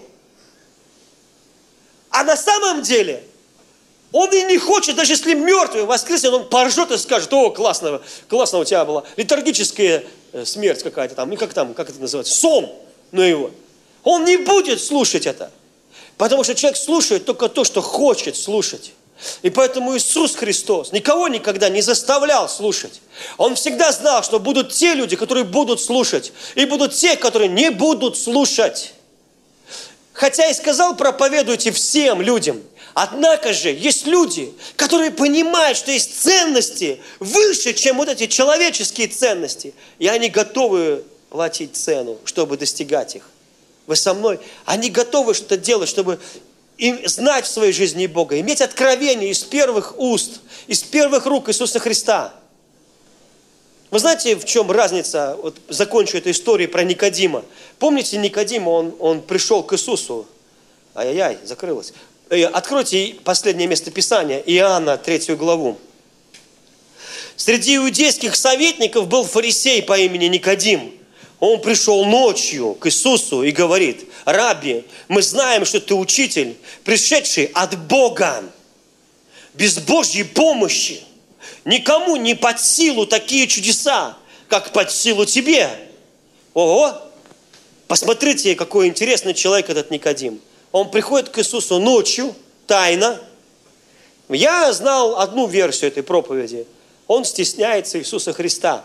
А на самом деле он и не хочет, даже если мертвый воскреснет, он поржет и скажет: о, классно у тебя была летаргическая смерть какая-то там, как это называется, сон, ну его. Он не будет слушать это, потому что человек слушает только то, что хочет слушать. И поэтому Иисус Христос никого никогда не заставлял слушать. Он всегда знал, что будут те люди, которые будут слушать, и будут те, которые не будут слушать. Хотя и сказал: проповедуйте всем людям. Однако же есть люди, которые понимают, что есть ценности выше, чем вот эти человеческие ценности. И они готовы платить цену, чтобы достигать их. Вы со мной? Они готовы что-то делать, чтобы знать в своей жизни Бога, иметь откровение из первых уст, из первых рук Иисуса Христа. Вы знаете, в чем разница? Вот закончу эту историю про Никодима. Помните Никодима, он пришел к Иисусу. Ай-яй-яй, закрылось. Откройте последнее место Писания, Иоанна, 3 главу. Среди иудейских советников был фарисей по имени Никодим. Он пришел ночью к Иисусу и говорит: Рабби, мы знаем, что ты учитель, пришедший от Бога. Без Божьей помощи никому не под силу такие чудеса, как под силу тебе. Ого! Посмотрите, какой интересный человек этот Никодим. Он приходит к Иисусу ночью, тайно. Я знал одну версию этой проповеди. Он стесняется Иисуса Христа.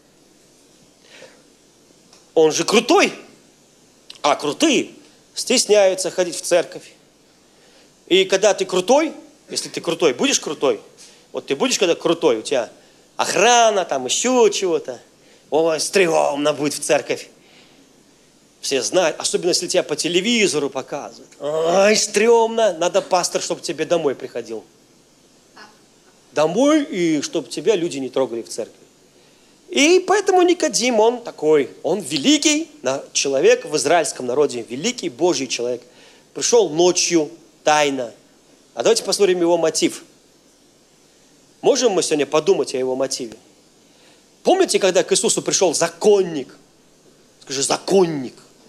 Он же крутой. А крутые стесняются ходить в церковь. И когда ты крутой, если ты крутой, будешь крутой. Вот ты будешь, когда крутой, у тебя охрана, там еще чего-то. Ой, стрёмно будет в церковь. Все знают, особенно если тебя по телевизору показывают. Ай, стрёмно. Надо пастор, чтобы тебе домой приходил. Домой, и чтобы тебя люди не трогали в церкви. И поэтому Никодим, он такой, он великий человек в израильском народе, великий Божий человек. Пришел ночью, тайно. А давайте посмотрим его мотив. Можем мы сегодня подумать о его мотиве? Помните, когда к Иисусу пришел законник? Скажи, законник.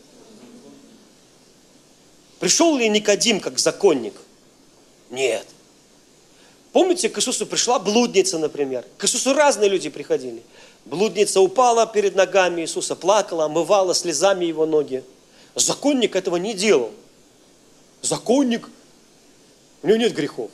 Пришел ли Никодим как законник? Нет. Помните, к Иисусу пришла блудница, например. К Иисусу разные люди приходили. Блудница упала перед ногами Иисуса, плакала, омывала слезами его ноги. Законник этого не делал. Законник, у него нет грехов.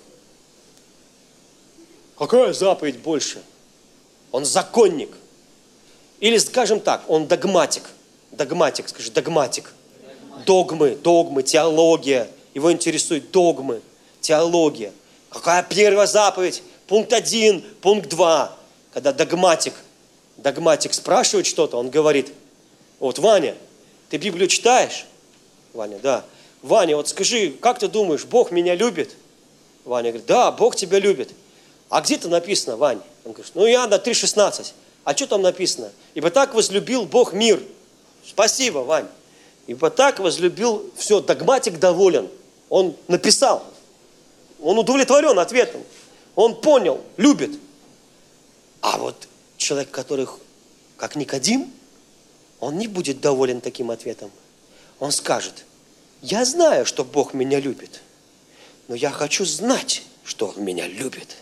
Какая заповедь больше? Он законник. Или, скажем так, он догматик. Догматик, скажи, догматик. Догмы, теология. Его интересуют догмы, теология. Какая первая заповедь? Пункт 1, пункт 2. Когда догматик спрашивает что-то, он говорит: вот, Ваня, ты Библию читаешь? Ваня, да. Ваня, вот скажи, как ты думаешь, Бог меня любит? Ваня говорит: да, Бог тебя любит. А где это написано, Вань? Он говорит: ну, Иоанна 3,16. А что там написано? Ибо так возлюбил Бог мир. Спасибо, Вань. Ибо так возлюбил, все, догматик доволен. Он написал. Он удовлетворен ответом. Он понял, любит. А вот человек, который, как Никодим, он не будет доволен таким ответом. Он скажет: я знаю, что Бог меня любит, но я хочу знать, что Он меня любит.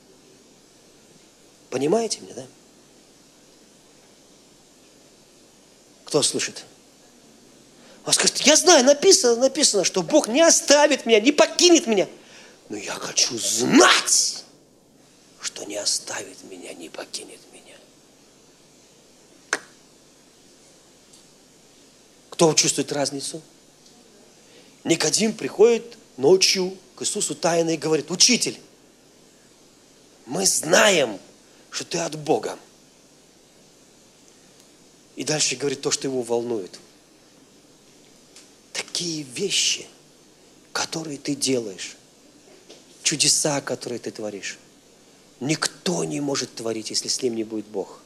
Понимаете меня, да? Кто слышит? Он скажет: я знаю, написано, что Бог не оставит меня, не покинет меня. Но я хочу знать, что не оставит меня, не покинет меня. Кто чувствует разницу? Никодим приходит ночью к Иисусу тайно и говорит: учитель, мы знаем, что ты от Бога. И дальше говорит то, что его волнует. Такие вещи, которые ты делаешь, чудеса, которые ты творишь, никто не может творить, если с ним не будет Бог.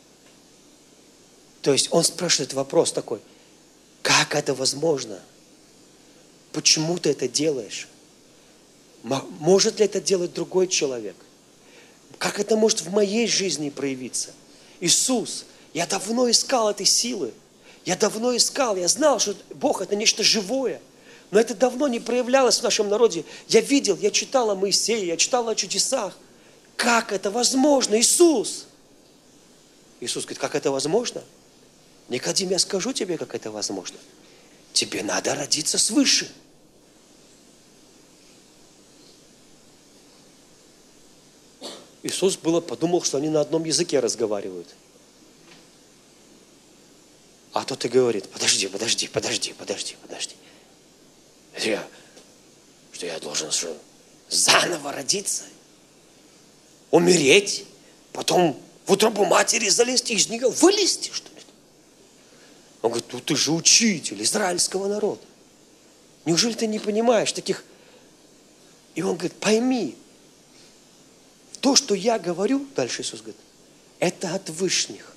То есть он спрашивает вопрос такой: как это возможно? Почему ты это делаешь? Может ли это делать другой человек? Как это может в моей жизни проявиться? Иисус, я давно искал этой силы. Я давно искал, я знал, что Бог это нечто живое. Но это давно не проявлялось в нашем народе. Я видел, я читал о Моисее, я читал о чудесах. Как это возможно, Иисус? Иисус говорит: как это возможно? Никодим, я скажу тебе, как это возможно. Тебе надо родиться свыше. Иисус подумал, что они на одном языке разговаривают. А тот и говорит: подожди. Что я должен заново родиться? Умереть? Потом в утробу матери залезть и из нее вылезти, что ли? Он говорит: ну ты же учитель израильского народа. Неужели ты не понимаешь таких? И он говорит: пойми, то, что я говорю, дальше Иисус говорит, это от вышних.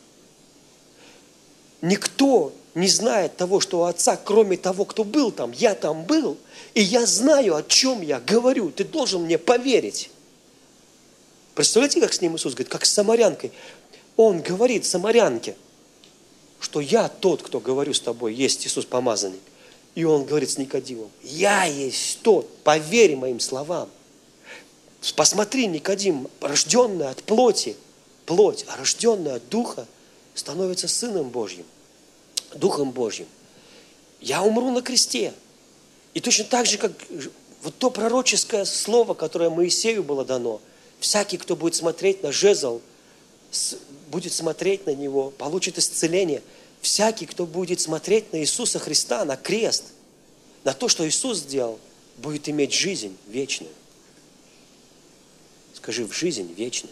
Никто не знает того, что у Отца, кроме того, кто был там. Я там был, и я знаю, о чем я говорю. Ты должен мне поверить. Представляете, как с ним Иисус говорит, как с самарянкой. Он говорит самарянке, что я тот, кто говорю с тобой, есть Иисус помазанник. И он говорит с Никодимом: я есть тот, поверь моим словам. Посмотри, Никодим, рожденный от плоти, плоть, а рожденный от Духа, становится Сыном Божьим, Духом Божьим. Я умру на кресте. И точно так же, как вот то пророческое слово, которое Моисею было дано, всякий, кто будет смотреть на жезл, будет смотреть на него, получит исцеление. Всякий, кто будет смотреть на Иисуса Христа, на крест, на то, что Иисус сделал, будет иметь жизнь вечную. Скажи: в жизнь вечную.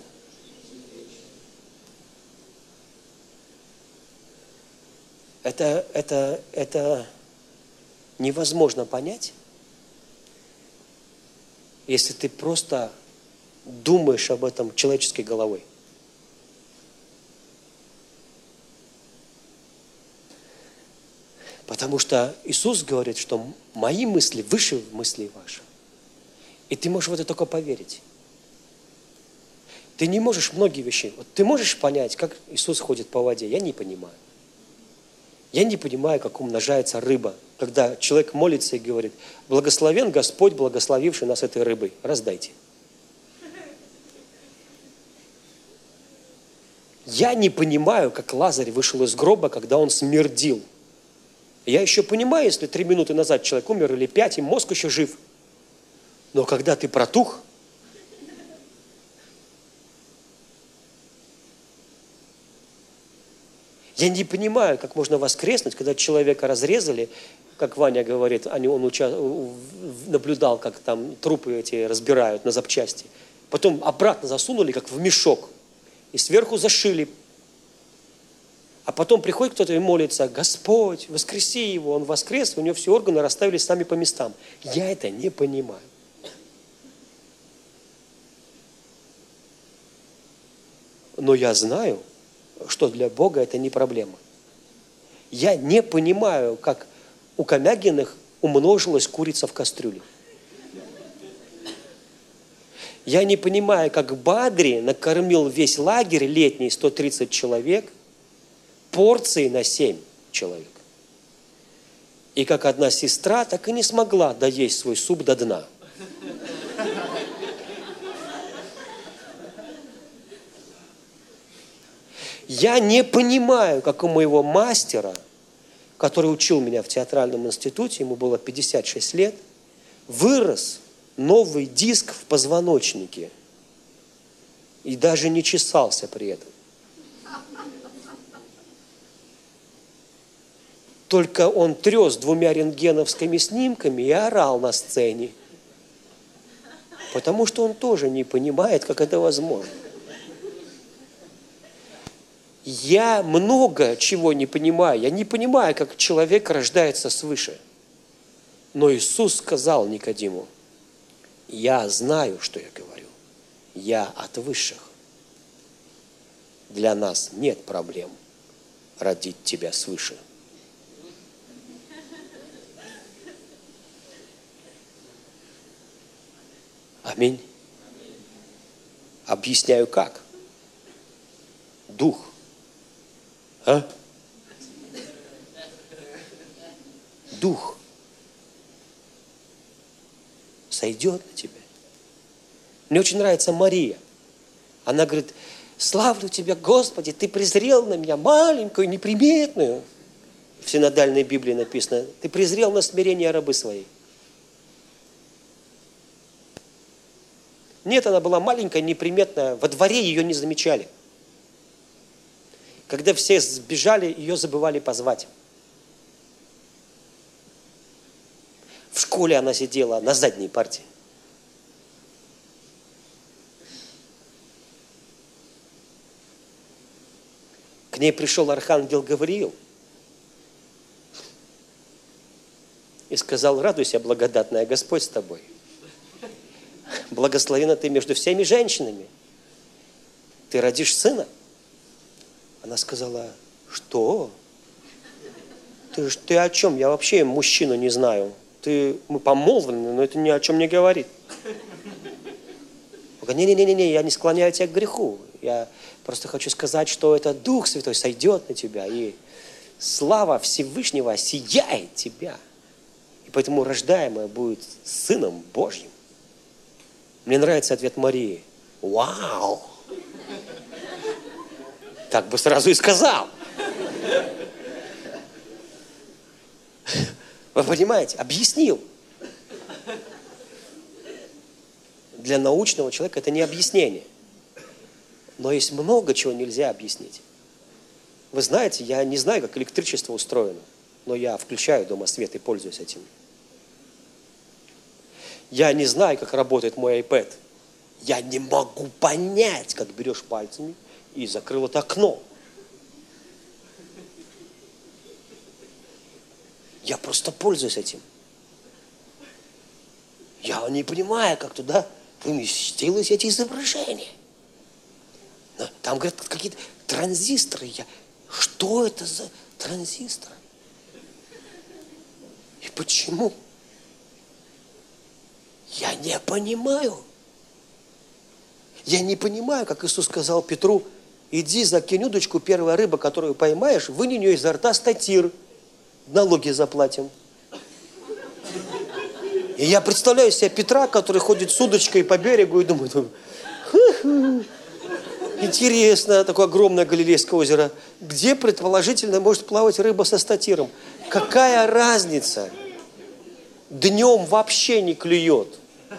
Это невозможно понять, если ты просто думаешь об этом человеческой головой. Потому что Иисус говорит, что мои мысли выше мыслей ваших. И ты можешь в это только поверить. Ты не можешь многие вещи. Вот ты можешь понять, как Иисус ходит по воде? Я не понимаю. Я не понимаю, как умножается рыба, когда человек молится и говорит: благословен Господь, благословивший нас этой рыбой. Раздайте. Я не понимаю, как Лазарь вышел из гроба, когда он смердил. Я еще понимаю, если 3 минуты назад человек умер или 5, и мозг еще жив. Но когда ты протух, я не понимаю, как можно воскреснуть, когда человека разрезали, как Ваня говорит, он наблюдал, как там трупы эти разбирают на запчасти. Потом обратно засунули, как в мешок, и сверху зашили. А потом приходит кто-то и молится: Господь, воскреси его. Он воскрес, у него все органы расставились сами по местам. Я это не понимаю. Но я знаю, что для Бога это не проблема. Я не понимаю, как у Комягиных умножилась курица в кастрюле. Я не понимаю, как Бадри накормил весь лагерь летний, 130 человек, порции на 7 человек. И как одна сестра так и не смогла доесть свой суп до дна. Я не понимаю, как у моего мастера, который учил меня в театральном институте, ему было 56 лет, вырос новый диск в позвоночнике и даже не чесался при этом. Только он трес 2 рентгеновскими снимками и орал на сцене. Потому что он тоже не понимает, как это возможно. Я много чего не понимаю. Я не понимаю, как человек рождается свыше. Но Иисус сказал Никодиму: я знаю, что я говорю. Я от высших. Для нас нет проблем родить тебя свыше. Аминь. Объясняю как. Дух. Дух сойдет на тебя. Мне очень нравится Мария. Она говорит: славлю тебя, Господи, ты презрел на меня, маленькую, неприметную. В синодальной Библии написано: ты презрел на смирение рабы своей. Нет, она была маленькая, неприметная. Во дворе ее не замечали. Когда все сбежали, ее забывали позвать. В школе она сидела на задней парте. К ней пришел архангел Гавриил и сказал: радуйся, благодатная, Господь с тобой. Благословена ты между всеми женщинами. Ты родишь сына. Она сказала: что? Ты о чем? Я вообще мужчину не знаю. Мы помолвлены, но это ни о чем не говорит. Не-не-не, я не склоняю тебя к греху. Я просто хочу сказать, что это Дух Святой сойдет на тебя, и слава Всевышнего осияет тебя. И поэтому рождаемое будет Сыном Божьим. Мне нравится ответ Марии. Вау! Так бы сразу и сказал. Вы понимаете? Объяснил. Для научного человека это не объяснение. Но есть много чего нельзя объяснить. Вы знаете, я не знаю, как электричество устроено, но я включаю дома свет и пользуюсь этим. Я не знаю, как работает мой iPad. Я не могу понять, как берешь пальцами и закрыл это окно. Я просто пользуюсь этим. Я не понимаю, как туда поместилось эти изображения. Но там, говорят, какие-то транзисторы. Что это за транзисторы? И почему? Я не понимаю. Я не понимаю, как Иисус сказал Петру: иди закинь удочку, первая рыба, которую поймаешь, вынь у нее изо рта статир. Налоги заплатим. И я представляю себе Петра, который ходит с удочкой по берегу и думает: интересно, такое огромное Галилейское озеро. Где, предположительно, может плавать рыба со статиром? Какая разница? Днем вообще не клюет.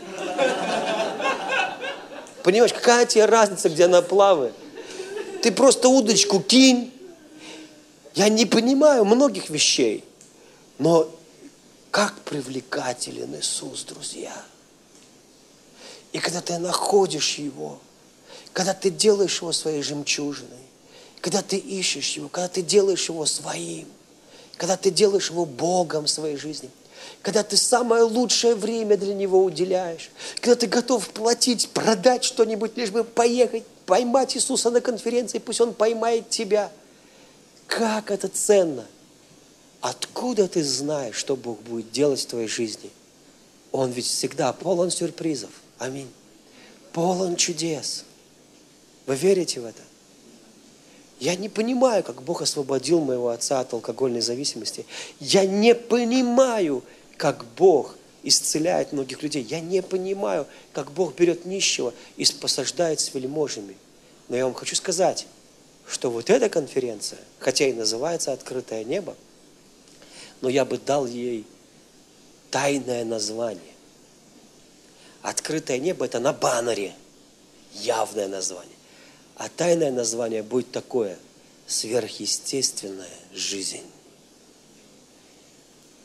Понимаешь, какая тебе разница, где она плавает? Ты просто удочку кинь. Я не понимаю многих вещей, но как привлекателен Иисус, друзья. И когда ты находишь Его, когда ты делаешь Его своей жемчужиной, когда ты ищешь Его, когда ты делаешь Его своим, когда ты делаешь Его Богом в своей жизни, когда ты самое лучшее время для Него уделяешь, когда ты готов платить, продать что-нибудь, лишь бы поехать, поймать Иисуса на конференции, пусть Он поймает тебя. Как это ценно! Откуда ты знаешь, что Бог будет делать в твоей жизни? Он ведь всегда полон сюрпризов. Аминь. Полон чудес. Вы верите в это? Я не понимаю, как Бог освободил моего отца от алкогольной зависимости. Я не понимаю, как Бог исцеляет многих людей. Я не понимаю, как Бог берет нищего и посаждает с вельможами. Но я вам хочу сказать, что вот эта конференция, хотя и называется «Открытое небо», но я бы дал ей тайное название. Открытое небо – это на баннере, явное название. А тайное название будет такое: сверхъестественная жизнь.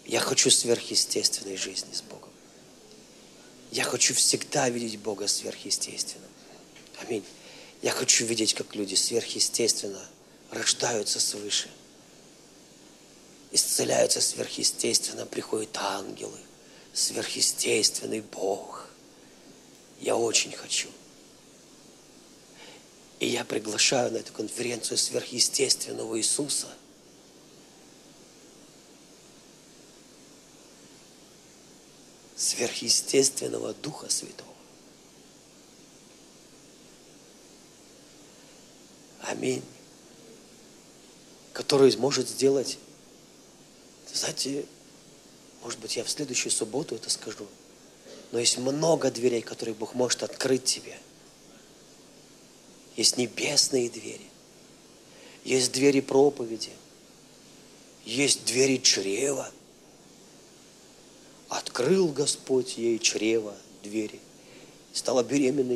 Я хочу сверхъестественной жизни с Богом. Я хочу всегда видеть Бога сверхъестественным. Аминь. Я хочу видеть, как люди сверхъестественно рождаются свыше. Исцеляются сверхъестественно, приходят ангелы. Сверхъестественный Бог. Я очень хочу. И я приглашаю на эту конференцию сверхъестественного Иисуса. Сверхъестественного Духа Святого. Аминь. Который может сделать, знаете, может быть, я в следующую субботу это скажу, но есть много дверей, которые Бог может открыть тебе. Есть небесные двери, есть двери проповеди, есть двери чрева. Открыл Господь ей чрево, двери, стала беременной.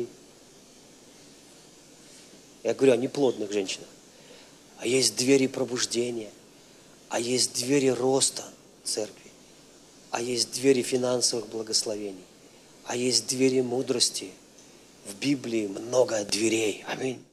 Я говорю о неплодных женщинах. А есть двери пробуждения, а есть двери роста церкви, а есть двери финансовых благословений, а есть двери мудрости. В Библии много дверей. Аминь.